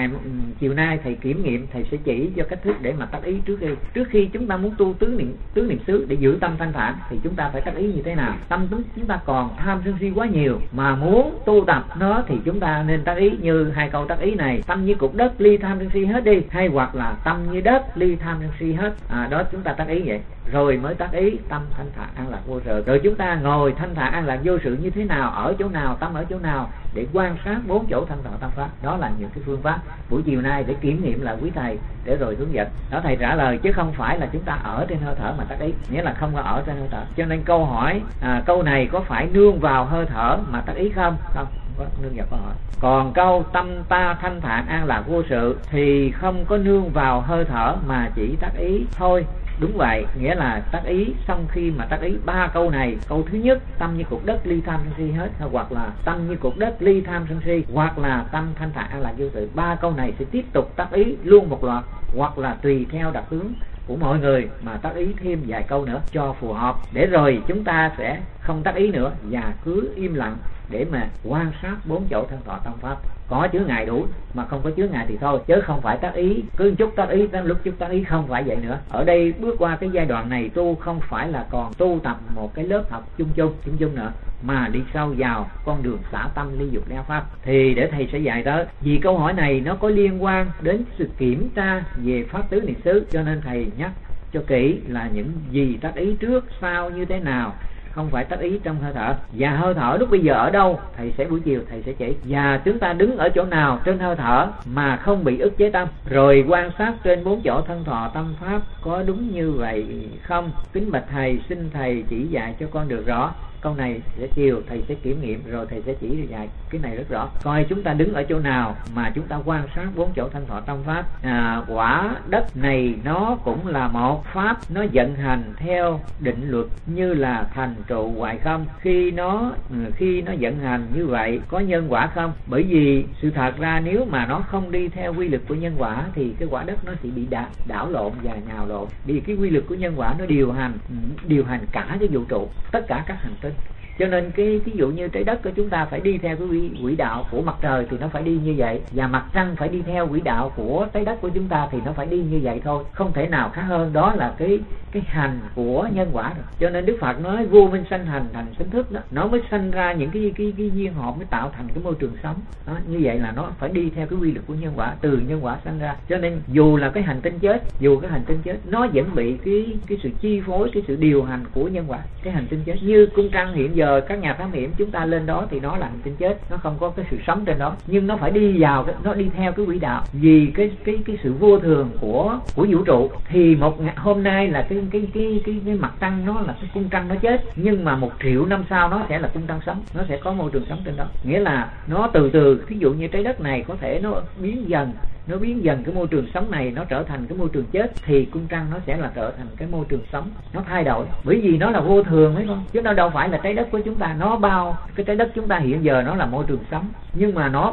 chiều nay thầy kiểm nghiệm, thầy sẽ chỉ cho cách thức để mà tác ý trước khi chúng ta muốn tu tứ niệm xứ để giữ tâm thanh thản thì chúng ta phải tác ý như thế nào. Tâm chúng ta còn tham sân si quá nhiều, mà muốn tu tập nó thì chúng ta nên tác ý như 2 câu tác ý này. Tâm như cục đất, ly tham sân si hết đi, hay hoặc là tâm như đất, ly tham sân si hết. Đó chúng ta tác ý vậy, rồi mới tác ý tâm thanh thản an lạc vô sự. Rồi chúng ta ngồi thanh thản an lạc vô sự như thế nào, ở chỗ nào, tâm ở chỗ nào, để quan sát 4 chỗ thân thọ tâm pháp. Đó là những cái phương pháp buổi chiều nay để kiểm nghiệm là quý thầy, để rồi hướng dẫn. Đó thầy trả lời, chứ không phải là chúng ta ở trên hơi thở mà tác ý, nghĩa là không có ở trên hơi thở. Cho nên câu hỏi câu này có phải nương vào hơi thở mà tác ý không? Không có nương vào câu hỏi. Còn câu tâm ta thanh thản an lạc vô sự thì không có nương vào hơi thở mà chỉ tác ý thôi. Đúng vậy, nghĩa là tác ý. Xong khi mà tác ý 3 câu này, câu thứ nhất tâm như cục đất, ly tham sân si hết, hoặc là tâm như cục đất, ly tham sân si, hoặc là tâm thanh thản an lạc vô sự, 3 câu này sẽ tiếp tục tác ý luôn một loạt, hoặc là tùy theo đặc tướng của mọi người mà tác ý thêm vài câu nữa cho phù hợp, để rồi chúng ta sẽ không tác ý nữa và cứ im lặng để mà quan sát 4 chỗ thân thọ tâm pháp. Có chứa ngài đủ, mà không có chứa ngài thì thôi, chứ không phải tác ý cứ chút tác ý đến lúc chút tác ý, không phải vậy nữa. Ở đây bước qua cái giai đoạn này tu không phải là còn tu tập một cái lớp học chung nữa, mà đi sâu vào con đường xả tâm ly dục ly ác pháp. Thì để thầy sẽ dạy tới, vì câu hỏi này nó có liên quan đến sự kiểm tra về pháp tứ niệm xứ, cho nên thầy nhắc cho kỹ là những gì tác ý trước sau như thế nào, không phải tác ý trong hơi thở. Và hơi thở lúc bây giờ ở đâu thầy sẽ buổi chiều thầy sẽ chỉ, và chúng ta đứng ở chỗ nào trên hơi thở mà không bị ức chế tâm, rồi quan sát trên 4 chỗ thân thọ tâm pháp có đúng như vậy không. Kính bạch thầy, xin thầy chỉ dạy cho con được rõ. câu này sẽ chiều thầy sẽ kiểm nghiệm rồi thầy sẽ chỉ dạy cái này rất rõ. Coi chúng ta đứng ở chỗ nào mà chúng ta quan sát 4 chỗ thanh thọ tâm pháp. Quả đất này nó cũng là một pháp, nó vận hành theo định luật như là thành trụ hoại không. Khi nó vận hành như vậy có nhân quả không? Bởi vì sự thật ra nếu mà nó không đi theo quy luật của nhân quả thì cái quả đất nó sẽ bị đảo lộn và nhào lộn. Vì cái quy luật của nhân quả nó điều hành cả cái vũ trụ, tất cả các hành tinh. Cho nên ví dụ như trái đất của chúng ta phải đi theo cái quỹ đạo của mặt trời thì nó phải đi như vậy, và mặt trăng phải đi theo quỹ đạo của trái đất của chúng ta thì nó phải đi như vậy thôi, không thể nào khác hơn. Đó là cái hành của nhân quả rồi. Cho nên Đức Phật nói vô minh sanh hành, thành sinh thức đó, nó mới sanh ra những cái duyên hợp mới tạo thành cái môi trường sống đó. Như vậy là nó phải đi theo cái quy luật của nhân quả, từ nhân quả sanh ra. Cho nên dù là cái hành tinh chết, nó vẫn bị cái sự chi phối, cái sự điều hành của nhân quả. Cái hành tinh chết như cung trăng hiện giờ các nhà thám hiểm chúng ta lên đó thì nó là hành tinh chết, nó không có cái sự sống trên đó, nhưng nó phải đi vào nó đi theo cái quỹ đạo. Vì cái sự vô thường của vũ trụ thì hôm nay là cái mặt trăng nó là cái cung trăng nó chết, nhưng mà 1 triệu năm sau nó sẽ là cung trăng sống, nó sẽ có môi trường sống trên đó. Nghĩa là nó từ ví dụ như trái đất này có thể nó biến dần cái môi trường sống này nó trở thành cái môi trường chết, thì cung trăng nó sẽ là trở thành cái môi trường sống, nó thay đổi. Bởi vì nó là vô thường đấy không, chứ nó đâu phải là trái đất của chúng ta. Cái trái đất chúng ta hiện giờ nó là môi trường sống, nhưng mà nó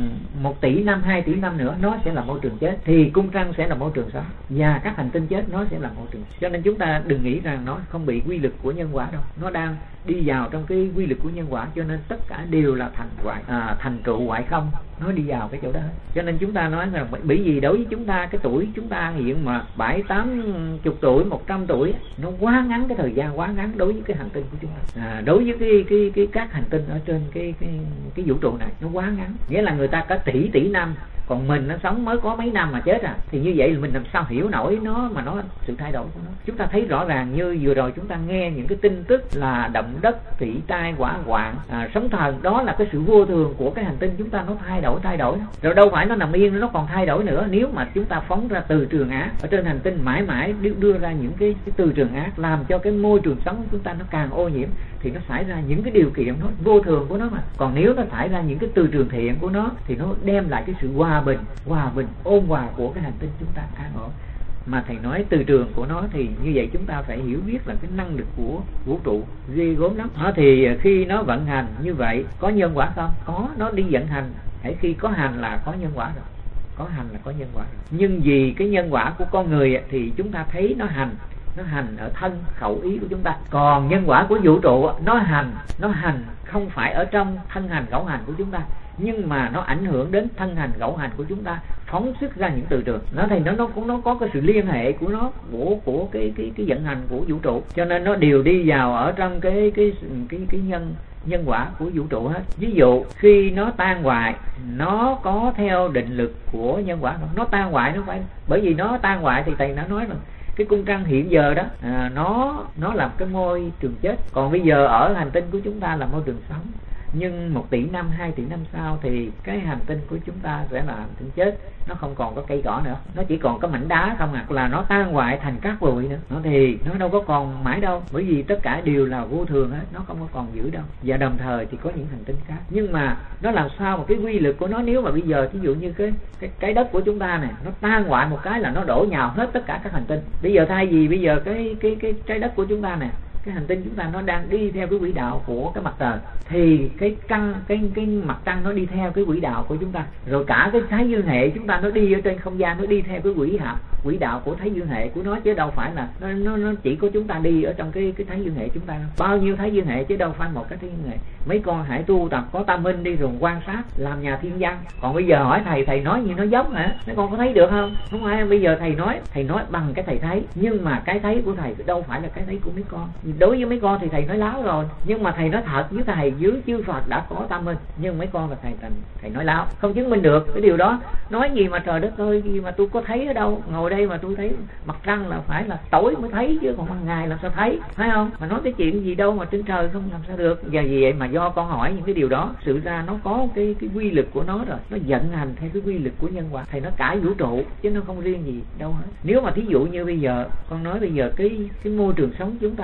1 tỷ năm, 2 tỷ năm nữa nó sẽ là môi trường chết, thì cung trăng sẽ là môi trường sống, và các hành tinh chết nó sẽ là môi trường. Cho nên chúng ta đừng nghĩ rằng nó không bị quy luật của nhân quả đâu, nó đang đi vào trong cái quy luật của nhân quả. Cho nên tất cả đều là thành trụ hoại không, nó đi vào cái chỗ đó. Cho nên chúng ta nói rằng bởi vì đối với chúng ta, cái tuổi chúng ta hiện mà 70-80 tuổi, 100 tuổi, nó quá ngắn, cái thời gian quá ngắn đối với cái hành tinh của chúng ta. Đối với cái các hành tinh ở trên cái vũ trụ này nó quá ngắn. Nghĩa là người ta có tỷ năm, còn mình nó sống mới có mấy năm mà chết thì như vậy là mình làm sao hiểu nổi nó, mà nó sự thay đổi của nó. Chúng ta thấy rõ ràng như vừa rồi chúng ta nghe những cái tin tức là động đất, thủy tai, hỏa hoạn, sóng thần, đó là cái sự vô thường của cái hành tinh chúng ta, nó thay đổi rồi đâu phải nó nằm yên, nó còn thay đổi nữa. Nếu mà chúng ta phóng ra từ trường ác ở trên hành tinh mãi mãi đưa ra những cái từ trường ác làm cho cái môi trường sống của chúng ta nó càng ô nhiễm, thì nó xảy ra những cái điều kiện nó vô thường của nó mà. Còn nếu nó xảy ra những cái từ trường thiện của nó thì nó đem lại cái sự hòa bình ôn hòa của cái hành tinh chúng ta an ổn. Mà thầy nói từ trường của nó thì như vậy chúng ta phải hiểu biết là cái năng lực của vũ trụ ghê gớm lắm. Thì khi nó vận hành như vậy có nhân quả không? Có, nó đi vận hành. Hãy khi có hành là có nhân quả rồi, có hành là có nhân quả rồi. Nhưng vì cái nhân quả của con người thì chúng ta thấy nó hành ở thân khẩu ý của chúng ta. Còn nhân quả của vũ trụ nó hành không phải ở trong thân hành khẩu hành của chúng ta, nhưng mà nó ảnh hưởng đến thân hành khẩu hành của chúng ta, phóng xuất ra những từ trường. Nó thì nó có cái sự liên hệ của nó, của cái vận hành của vũ trụ. Cho nên nó đều đi vào ở trong cái nhân quả của vũ trụ hết. Ví dụ khi nó tan hoại, nó có theo định lực của nhân quả không? Nó tan hoại nó phải, bởi vì nó tan hoại thì thầy đã nói rồi, cái cung trăng hiện giờ đó nó là cái môi trường chết. Còn bây giờ ở hành tinh của chúng ta là môi trường sống. Nhưng 1 tỷ năm, 2 tỷ năm sau thì cái hành tinh của chúng ta sẽ là hành tinh chết, nó không còn có cây cỏ nữa, nó chỉ còn có mảnh đá không là nó tan hoại thành cát bụi nữa. Nó thì nó đâu có còn mãi đâu, bởi vì tất cả đều là vô thường hết, nó không có còn giữ đâu. Và đồng thời thì có những hành tinh khác, nhưng mà nó làm sao mà cái quy luật của nó, nếu mà bây giờ ví dụ như cái đất của chúng ta này nó tan hoại một cái là nó đổ nhào hết tất cả các hành tinh. Bây giờ thay vì bây giờ cái trái đất của chúng ta này, cái hành tinh chúng ta nó đang đi theo cái quỹ đạo của cái mặt trời, thì cái mặt trăng nó đi theo cái quỹ đạo của chúng ta, rồi cả cái thái dương hệ chúng ta nó đi ở trên không gian, nó đi theo cái quỹ đạo của thái dương hệ của nó, chứ đâu phải là nó chỉ có chúng ta đi ở trong cái thái dương hệ chúng ta. Bao nhiêu thái dương hệ chứ đâu phải một cái thái dương hệ. Mấy con hãy tu tập có tâm minh đi rồi quan sát làm nhà thiên văn. Còn bây giờ hỏi thầy nói như nó giống hả? Mấy con có thấy được không? Không phải. Bây giờ thầy nói bằng cái thầy thấy, nhưng mà cái thấy của thầy đâu phải là cái thấy của mấy con. Đối với mấy con thì thầy nói láo rồi, nhưng mà thầy nói thật với thầy dưới chư Phật đã có tâm minh. Nhưng mấy con là thầy nói láo, không chứng minh được cái điều đó. Nói gì mà trời đất ơi, gì mà tôi có thấy ở đâu, ngồi đây mà tôi thấy mặt trăng là phải là tối mới thấy chứ còn ban ngày làm sao thấy, phải không? Mà nói cái chuyện gì đâu mà trên trời không làm sao được. Và vì vậy mà do con hỏi những cái điều đó, sự ra nó có cái quy lực của nó rồi, nó vận hành theo cái quy lực của nhân quả. Thầy nói cả vũ trụ chứ nó không riêng gì đâu hết. Nếu mà thí dụ như bây giờ con nói bây giờ cái môi trường sống chúng ta ở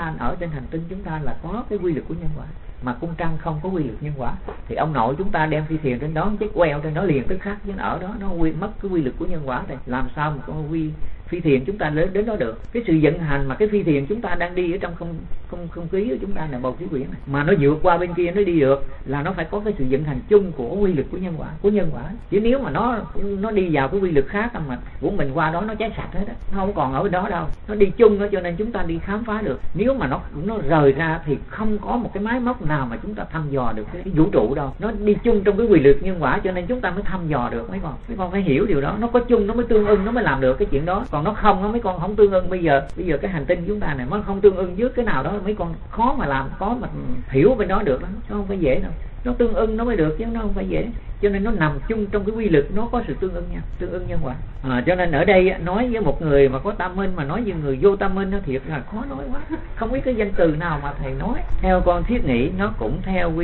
trên hành tinh chúng ta là có cái quy luật của nhân quả, mà cung trăng không có quy luật nhân quả, thì ông nội chúng ta đem phi thuyền trên đó, chiếc queo trên đó liền tức khắc, chứ ở đó nó mất cái quy luật của nhân quả, thì làm sao mà có phi thuyền chúng ta đến đó được. Cái sự vận hành mà cái phi thuyền chúng ta đang đi ở trong không khí của chúng ta là bầu khí quyển này, mà nó vượt qua bên kia nó đi được, là nó phải có cái sự vận hành chung của quy luật của nhân quả. Chứ nếu mà nó đi vào cái quy luật khác mà của mình qua đó nó cháy sạch hết á, nó không còn ở đó đâu, nó đi chung đó, cho nên chúng ta đi khám phá được. Nếu mà nó rời ra thì không có một cái máy móc nào mà chúng ta thăm dò được cái vũ trụ đâu, nó đi chung trong cái quy luật nhân quả, cho nên chúng ta mới thăm dò được. Mấy con phải hiểu điều đó, nó có chung nó mới tương ưng, nó mới làm được cái chuyện đó, còn nó không, mấy con không tương ưng. Bây giờ cái hành tinh chúng ta này nó không tương ưng với cái nào đó, mấy con khó mà làm, khó mà hiểu bên đó được đó, chứ không phải dễ đâu. Nó tương ưng nó mới được chứ nó không phải dễ, cho nên nó nằm chung trong cái quy luật, nó có sự tương ưng nha, tương ưng nhân quả. Cho nên ở đây nói với một người mà có tam minh mà nói với người vô tam minh nó thiệt là khó nói quá, không biết cái danh từ nào mà thầy nói. Theo con thiết nghĩ nó cũng theo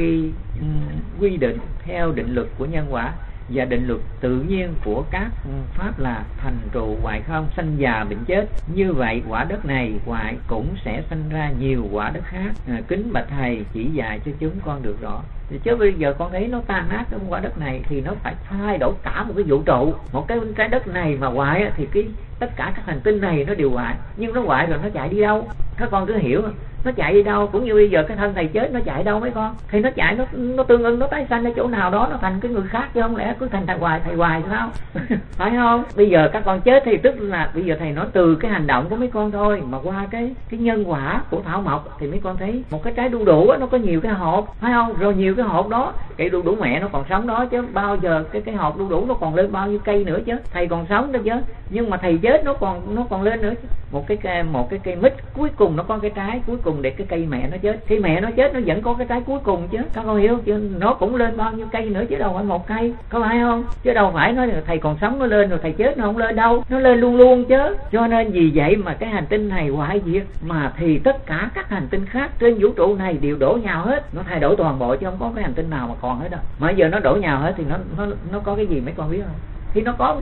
quy định, theo định luật của nhân quả và định luật tự nhiên của các pháp là thành trụ hoại không, sanh già bệnh chết. Như vậy quả đất này hoại cũng sẽ sanh ra nhiều quả đất khác. Kính bạch thầy chỉ dạy cho chúng con được rõ. Chứ bây giờ con thấy nó tan nát trong quả đất này thì nó phải thay đổi cả một cái vũ trụ. Một cái trái đất này mà hoại thì tất cả các hành tinh này nó đều hoại. Nhưng nó hoại rồi nó chạy đi đâu? Các con cứ hiểu, nó chạy đi đâu? Cũng như bây giờ cái thân thầy chết nó chạy đâu mấy con? Thì nó chạy, nó tương ưng, nó tái sanh ở chỗ nào đó, nó thành cái người khác, chứ không lẽ cứ thành thầy hoài sao? Phải không? Bây giờ các con chết thì tức là bây giờ thầy nói từ cái hành động của mấy con thôi, mà qua cái nhân quả của thảo mộc thì mấy con thấy một cái trái đu đủ nó có nhiều cái hộp, phải không? Rồi nhiều cái hộp đó, cây đu đủ mẹ nó còn sống đó, chứ bao giờ cái hộp đu đủ nó còn lên bao nhiêu cây nữa chứ? Thầy còn sống đó chứ, nhưng mà thầy chết nó còn lên nữa chứ. Một cái cây mít cuối cùng nó có cái trái cuối cùng để cái cây mẹ nó chết. Khi mẹ nó chết nó vẫn có cái trái cuối cùng chứ, các con hiểu chứ? Nó cũng lên bao nhiêu cây nữa chứ đâu phải một cây, có phải không? Chứ đâu phải nói là thầy còn sống nó lên rồi thầy chết nó không lên đâu, nó lên luôn luôn chứ. Cho nên vì vậy mà cái hành tinh này hoại diệt mà thì tất cả các hành tinh khác trên vũ trụ này đều đổ nhào hết, nó thay đổi toàn bộ chứ không có cái hành tinh nào mà còn hết đâu. Mà giờ nó đổ nhào hết thì nó có cái gì mấy con biết không? Thì nó có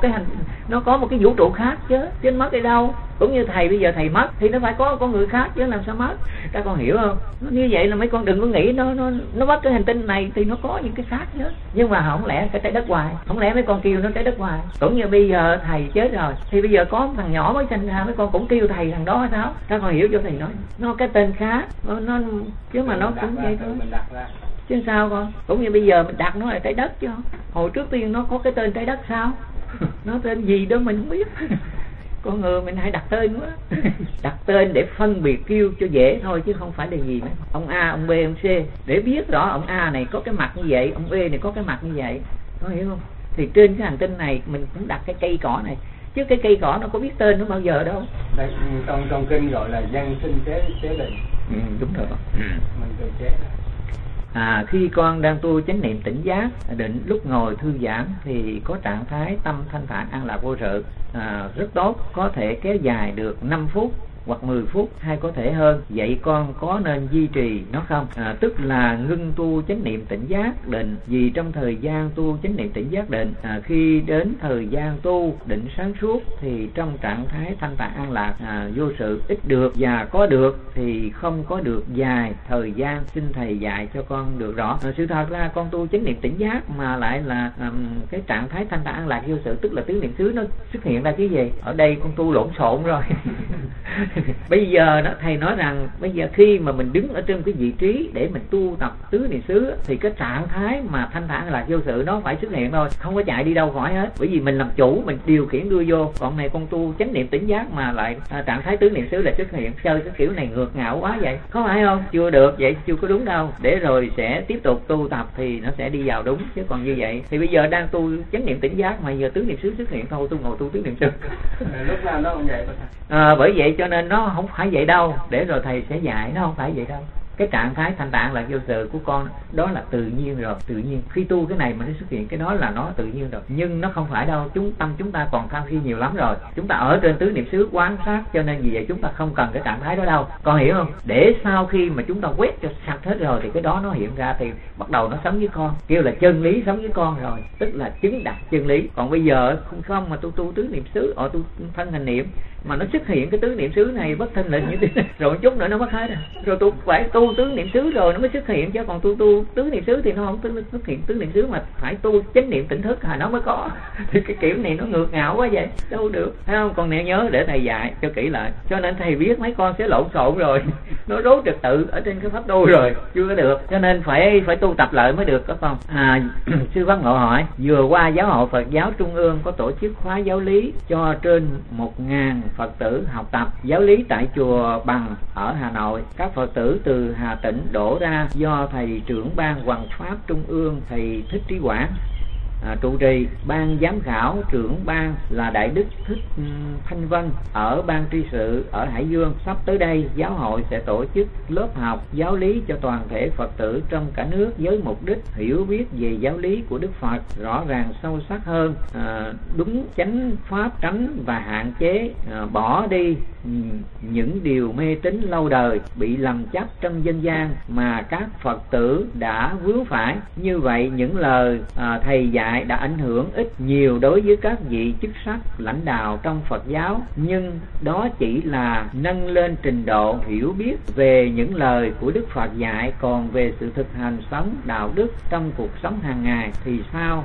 nó có một cái vũ trụ khác chứ mất đi đâu. Cũng như thầy bây giờ thầy mất thì nó phải có con người khác chứ làm sao mất. Các con hiểu không? Như vậy là mấy con đừng có nghĩ nó mất cái hành tinh này thì nó có những cái khác chứ. Nhưng mà không lẽ cái trái đất hoài, không lẽ mấy con kêu nó trái đất hoài. Cũng như bây giờ thầy chết rồi thì bây giờ có một thằng nhỏ mới sinh ra, mấy con cũng kêu thầy thằng đó hay sao? Các con hiểu cho thầy nói nó cái tên khác, nó chứ mà nó cũng vậy thôi chứ sao con. Cũng như bây giờ mình đặt nó là trái đất chứ không. Hồi trước tiên nó có cái tên trái đất sao? Nó tên gì đó mình không biết. Con người mình hay đặt tên quá. Đặt tên để phân biệt kêu cho dễ thôi chứ không phải là gì nữa. Ông A, ông B, ông C để biết rõ ông A này có cái mặt như vậy, ông B này có cái mặt như vậy, có hiểu không? Thì trên cái hành tinh này mình cũng đặt cái cây cỏ này, chứ cái cây cỏ nó có biết tên nó bao giờ đâu. Đây, trong kinh gọi là dân sinh chế định. Đúng rồi. Mình tự chế ra. Khi con đang tu chánh niệm tỉnh giác định, lúc ngồi thư giãn thì có trạng thái tâm thanh thản an lạc vô sự, rất tốt, có thể kéo dài được 5 phút hoặc 10 phút hay có thể hơn. Vậy con có nên duy trì nó không? Tức là ngưng tu chánh niệm tỉnh giác định, vì trong thời gian tu chánh niệm tỉnh giác định, khi đến thời gian tu định sáng suốt thì trong trạng thái thanh tạng an lạc vô sự, ít được và có được thì không có được dài thời gian. Xin thầy dạy cho con được rõ. Sự thật ra con tu chánh niệm tỉnh giác mà lại là cái trạng thái thanh tạng an lạc vô sự, tức là tứ niệm xứ nó xuất hiện ra cái gì? Ở đây con tu lộn xộn rồi. Bây giờ đó thầy nói rằng bây giờ khi mà mình đứng ở trên cái vị trí để mình tu tập tứ niệm xứ thì cái trạng thái mà thanh thản là vô sự nó phải xuất hiện thôi, không có chạy đi đâu khỏi hết, bởi vì mình làm chủ, mình điều khiển đưa vô. Còn này con tu chánh niệm tỉnh giác mà lại trạng thái tứ niệm xứ là xuất hiện, chơi cái kiểu này ngược ngạo quá vậy, có phải không? Chưa được, vậy chưa có đúng đâu. Để rồi sẽ tiếp tục tu tập thì nó sẽ đi vào đúng, chứ còn như vậy thì bây giờ đang tu chánh niệm tỉnh giác mà giờ tứ niệm xứ xuất hiện thôi, tu ngồi tu tứ niệm xứ. Lúc nào nó không vậy? Bởi vậy cho nên nó không phải vậy đâu, để rồi thầy sẽ dạy, nó không phải vậy đâu. cái trạng thái thanh tạng là vô sự của con đó là tự nhiên rồi, tự nhiên khi tu cái này mà nó xuất hiện cái đó là nó tự nhiên rồi. Nhưng nó không phải đâu, tâm chúng ta còn tham si nhiều lắm rồi, chúng ta ở trên tứ niệm xứ quán sát, cho nên vì vậy chúng ta không cần cái trạng thái đó đâu, con hiểu không? Để sau khi mà chúng ta quét cho sạch hết rồi thì cái đó nó hiện ra thì bắt đầu nó sống với con, kêu là chân lý sống với con rồi, tức là chứng đạt chân lý. Còn bây giờ không mà tu tứ niệm xứ, tu thân hành niệm mà nó xuất hiện cái tứ niệm xứ này bất thình lình như thế rồi một chút nữa nó mất hết rồi tôi phải tu tứ niệm xứ rồi nó mới xuất hiện, chứ còn tu tứ niệm xứ thì nó không xuất hiện tứ niệm xứ, mà phải tu chánh niệm tỉnh thức nó mới có. Thì cái kiểu này nó ngược ngạo quá vậy, đâu được, thấy không? Con nè nhớ để thầy dạy cho kỹ lại, cho nên thầy biết mấy con sẽ lộn xộn rồi nó rối trật tự ở trên cái pháp tu rồi chưa có được, cho nên phải tu tập lại mới được, có không? Sư Pháp Ngộ hỏi, vừa qua Giáo hội Phật giáo Trung ương có tổ chức khóa giáo lý cho trên 1000 Phật tử học tập giáo lý tại chùa Bằng ở Hà Nội. Các Phật tử từ Hà Tĩnh đổ ra do thầy trưởng ban Hoằng Pháp Trung ương thầy Thích Trí Quảng trụ trì. Ban giám khảo trưởng ban là Đại Đức Thích Thanh Vân ở ban tri sự ở Hải Dương. Sắp tới đây giáo hội sẽ tổ chức lớp học giáo lý cho toàn thể Phật tử trong cả nước với mục đích hiểu biết về giáo lý của Đức Phật rõ ràng sâu sắc hơn, đúng chánh pháp, tránh và hạn chế, bỏ đi những điều mê tín lâu đời bị lầm chấp trong dân gian mà các Phật tử đã vướng phải. Như vậy những lời thầy dạy đã ảnh hưởng ít nhiều đối với các vị chức sắc lãnh đạo trong Phật giáo, nhưng đó chỉ là nâng lên trình độ hiểu biết về những lời của Đức Phật dạy, còn về sự thực hành sống đạo đức trong cuộc sống hàng ngày thì sao?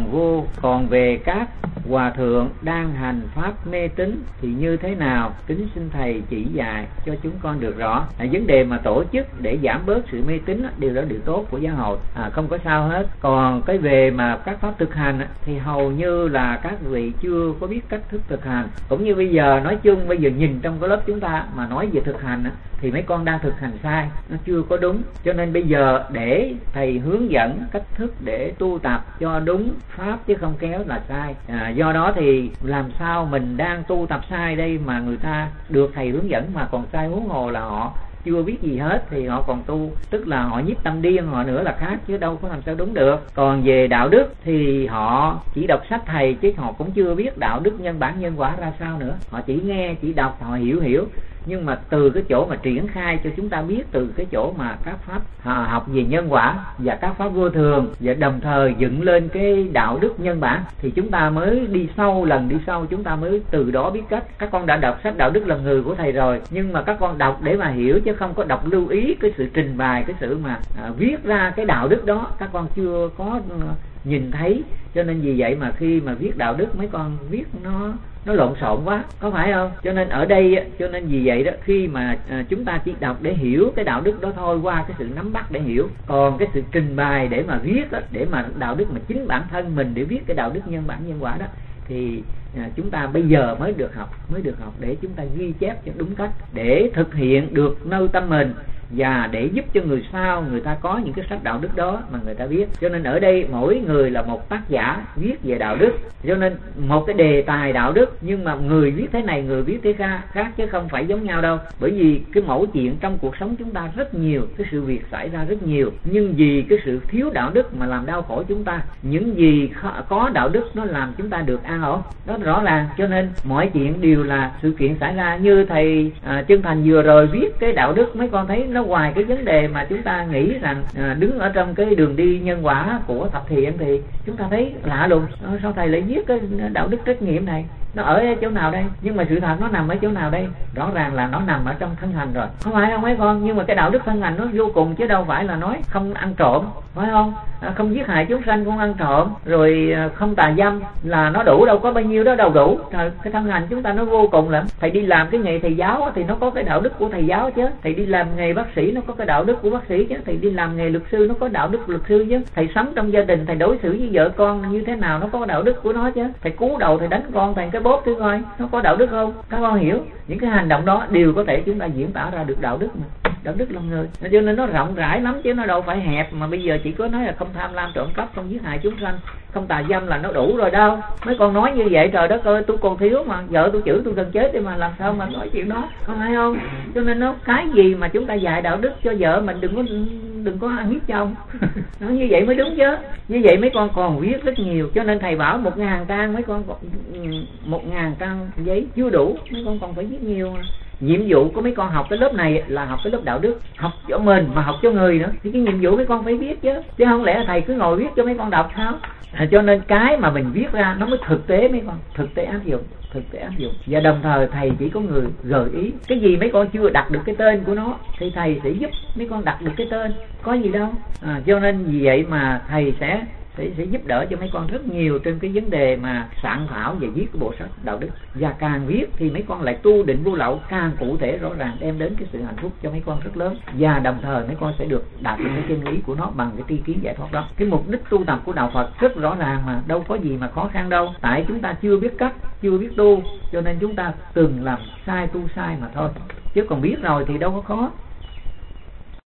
Còn về các hòa thượng đang hành pháp mê tín thì như thế nào? Kính xin thầy chỉ dạy cho chúng con được rõ. Vấn đề mà tổ chức để giảm bớt sự mê tín điều đó điều tốt của giáo hội, không có sao hết. Còn cái về mà các pháp thực hành thì hầu như là các vị chưa có biết cách thức thực hành. Cũng như bây giờ nói chung, bây giờ nhìn trong cái lớp chúng ta mà nói về thực hành thì mấy con đang thực hành sai, nó chưa có đúng. Cho nên bây giờ để thầy hướng dẫn cách thức để tu tập cho đúng pháp chứ không kéo là sai. Do đó thì làm sao mình đang tu tập sai đây mà người ta được thầy hướng dẫn mà còn sai, huống hồ là họ chưa biết gì hết thì họ còn tu, tức là họ nhiếp tâm điên họ nữa là khác, chứ đâu có làm sao đúng được. Còn về đạo đức thì họ chỉ đọc sách thầy chứ họ cũng chưa biết đạo đức nhân bản nhân quả ra sao nữa. Họ chỉ nghe, chỉ đọc, họ hiểu, nhưng mà từ cái chỗ mà triển khai cho chúng ta biết, từ cái chỗ mà các pháp học về nhân quả và các pháp vô thường, và đồng thời dựng lên cái đạo đức nhân bản thì chúng ta mới đi sâu, lần đi sâu chúng ta mới từ đó biết cách. Các con đã đọc sách đạo đức lần người của thầy rồi, nhưng mà các con đọc để mà hiểu chứ không có đọc lưu ý cái sự trình bày, cái sự mà viết ra cái đạo đức đó các con chưa có nhìn thấy. Cho nên vì vậy mà khi mà viết đạo đức mấy con viết nó lộn xộn quá, có phải không? Cho nên ở đây, cho nên vì vậy đó, khi mà chúng ta chỉ đọc để hiểu cái đạo đức đó thôi, qua cái sự nắm bắt để hiểu, còn cái sự trình bày để mà viết đó, để mà đạo đức mà chính bản thân mình để viết cái đạo đức nhân bản nhân quả đó thì chúng ta bây giờ mới được học để chúng ta ghi chép cho đúng cách để thực hiện được nơi tâm mình, và để giúp cho người sau người ta có những cái sách đạo đức đó mà người ta biết. Cho nên ở đây mỗi người là một tác giả viết về đạo đức, cho nên một cái đề tài đạo đức, nhưng mà người viết thế này, người viết thế khác chứ không phải giống nhau đâu. Bởi vì cái mẫu chuyện trong cuộc sống chúng ta rất nhiều, cái sự việc xảy ra rất nhiều, nhưng vì cái sự thiếu đạo đức mà làm đau khổ chúng ta. Những gì có đạo đức nó làm chúng ta được an ổn, đó rõ ràng. Cho nên mọi chuyện đều là sự kiện xảy ra. Như thầy Chân Thành vừa rồi viết cái đạo đức, mấy con thấy nó ngoài cái vấn đề mà chúng ta nghĩ rằng đứng ở trong cái đường đi nhân quả của thập thiện thì chúng ta thấy lạ lùng, sao thầy lại viết cái đạo đức trách nhiệm này, nó ở chỗ nào đây? Nhưng mà sự thật nó nằm ở chỗ nào đây? Rõ ràng là nó nằm ở trong thân hành rồi, không phải đâu mấy con. Nhưng mà cái đạo đức thân hành nó vô cùng, chứ đâu phải là nói không ăn trộm, phải không? Không giết hại chúng sanh, không ăn trộm, rồi không tà dâm là nó đủ đâu, có bao nhiêu đó đâu đủ. Trời, cái thân hành chúng ta nó vô cùng lắm. Thầy đi làm cái nghề thầy giáo thì nó có cái đạo đức của thầy giáo chứ. Thầy đi làm nghề bác sĩ nó có cái đạo đức của bác sĩ chứ. Thầy đi làm nghề luật sư nó có đạo đức luật sư chứ. Thầy sống trong gia đình, thầy đối xử với vợ con như thế nào nó có đạo đức của nó chứ. Thầy cú đầu thầy đánh con thành cái bóp thứ coi, nó có đạo đức không? Các con hiểu những cái hành động đó đều có thể chúng ta diễn tả ra được đạo đức mà. Đạo đức lòng người, cho nên nó rộng rãi lắm chứ nó đâu phải hẹp. Mà bây giờ chỉ có nói là không tham lam trộm cắp, không giết hại chúng sanh, không tà dâm là nó đủ rồi đâu. Mấy con nói như vậy trời đất ơi, tôi còn thiếu mà, vợ tôi chửi tôi gần chết đi mà làm sao mà nói chuyện đó, có phải không? Cho nên nó cái gì mà chúng ta dạy đạo đức cho vợ mình, đừng có ăn hiếp chồng. Nói như vậy mới đúng chứ. Như vậy mấy con còn viết rất nhiều, cho nên thầy bảo 1000 trang, mấy con 1000 trang giấy chưa đủ, mấy con còn phải viết nhiều mà. Nhiệm vụ của mấy con học cái lớp này là học cái lớp đạo đức, học cho mình mà học cho người nữa, thì cái nhiệm vụ mấy con phải viết chứ không lẽ thầy cứ ngồi viết cho mấy con đọc sao? Cho nên cái mà mình viết ra nó mới thực tế mấy con, thực tế áp dụng. Và đồng thời thầy chỉ có người gợi ý cái gì mấy con chưa đặt được cái tên của nó thì thầy sẽ giúp mấy con đặt được cái tên, có gì đâu. Cho nên vì vậy mà thầy sẽ giúp đỡ cho mấy con rất nhiều trên cái vấn đề mà soạn thảo và viết cái bộ sách đạo đức. Và càng viết thì mấy con lại tu định vô lậu càng cụ thể rõ ràng, đem đến cái sự hạnh phúc cho mấy con rất lớn. Và đồng thời mấy con sẽ được đạt được cái chân lý của nó bằng cái tri kiến giải thoát đó. Cái mục đích tu tập của đạo Phật rất rõ ràng mà, đâu có gì mà khó khăn đâu. Tại chúng ta chưa biết cách, chưa biết tu, cho nên chúng ta từng làm sai, tu sai mà thôi. Chứ còn biết rồi thì đâu có khó.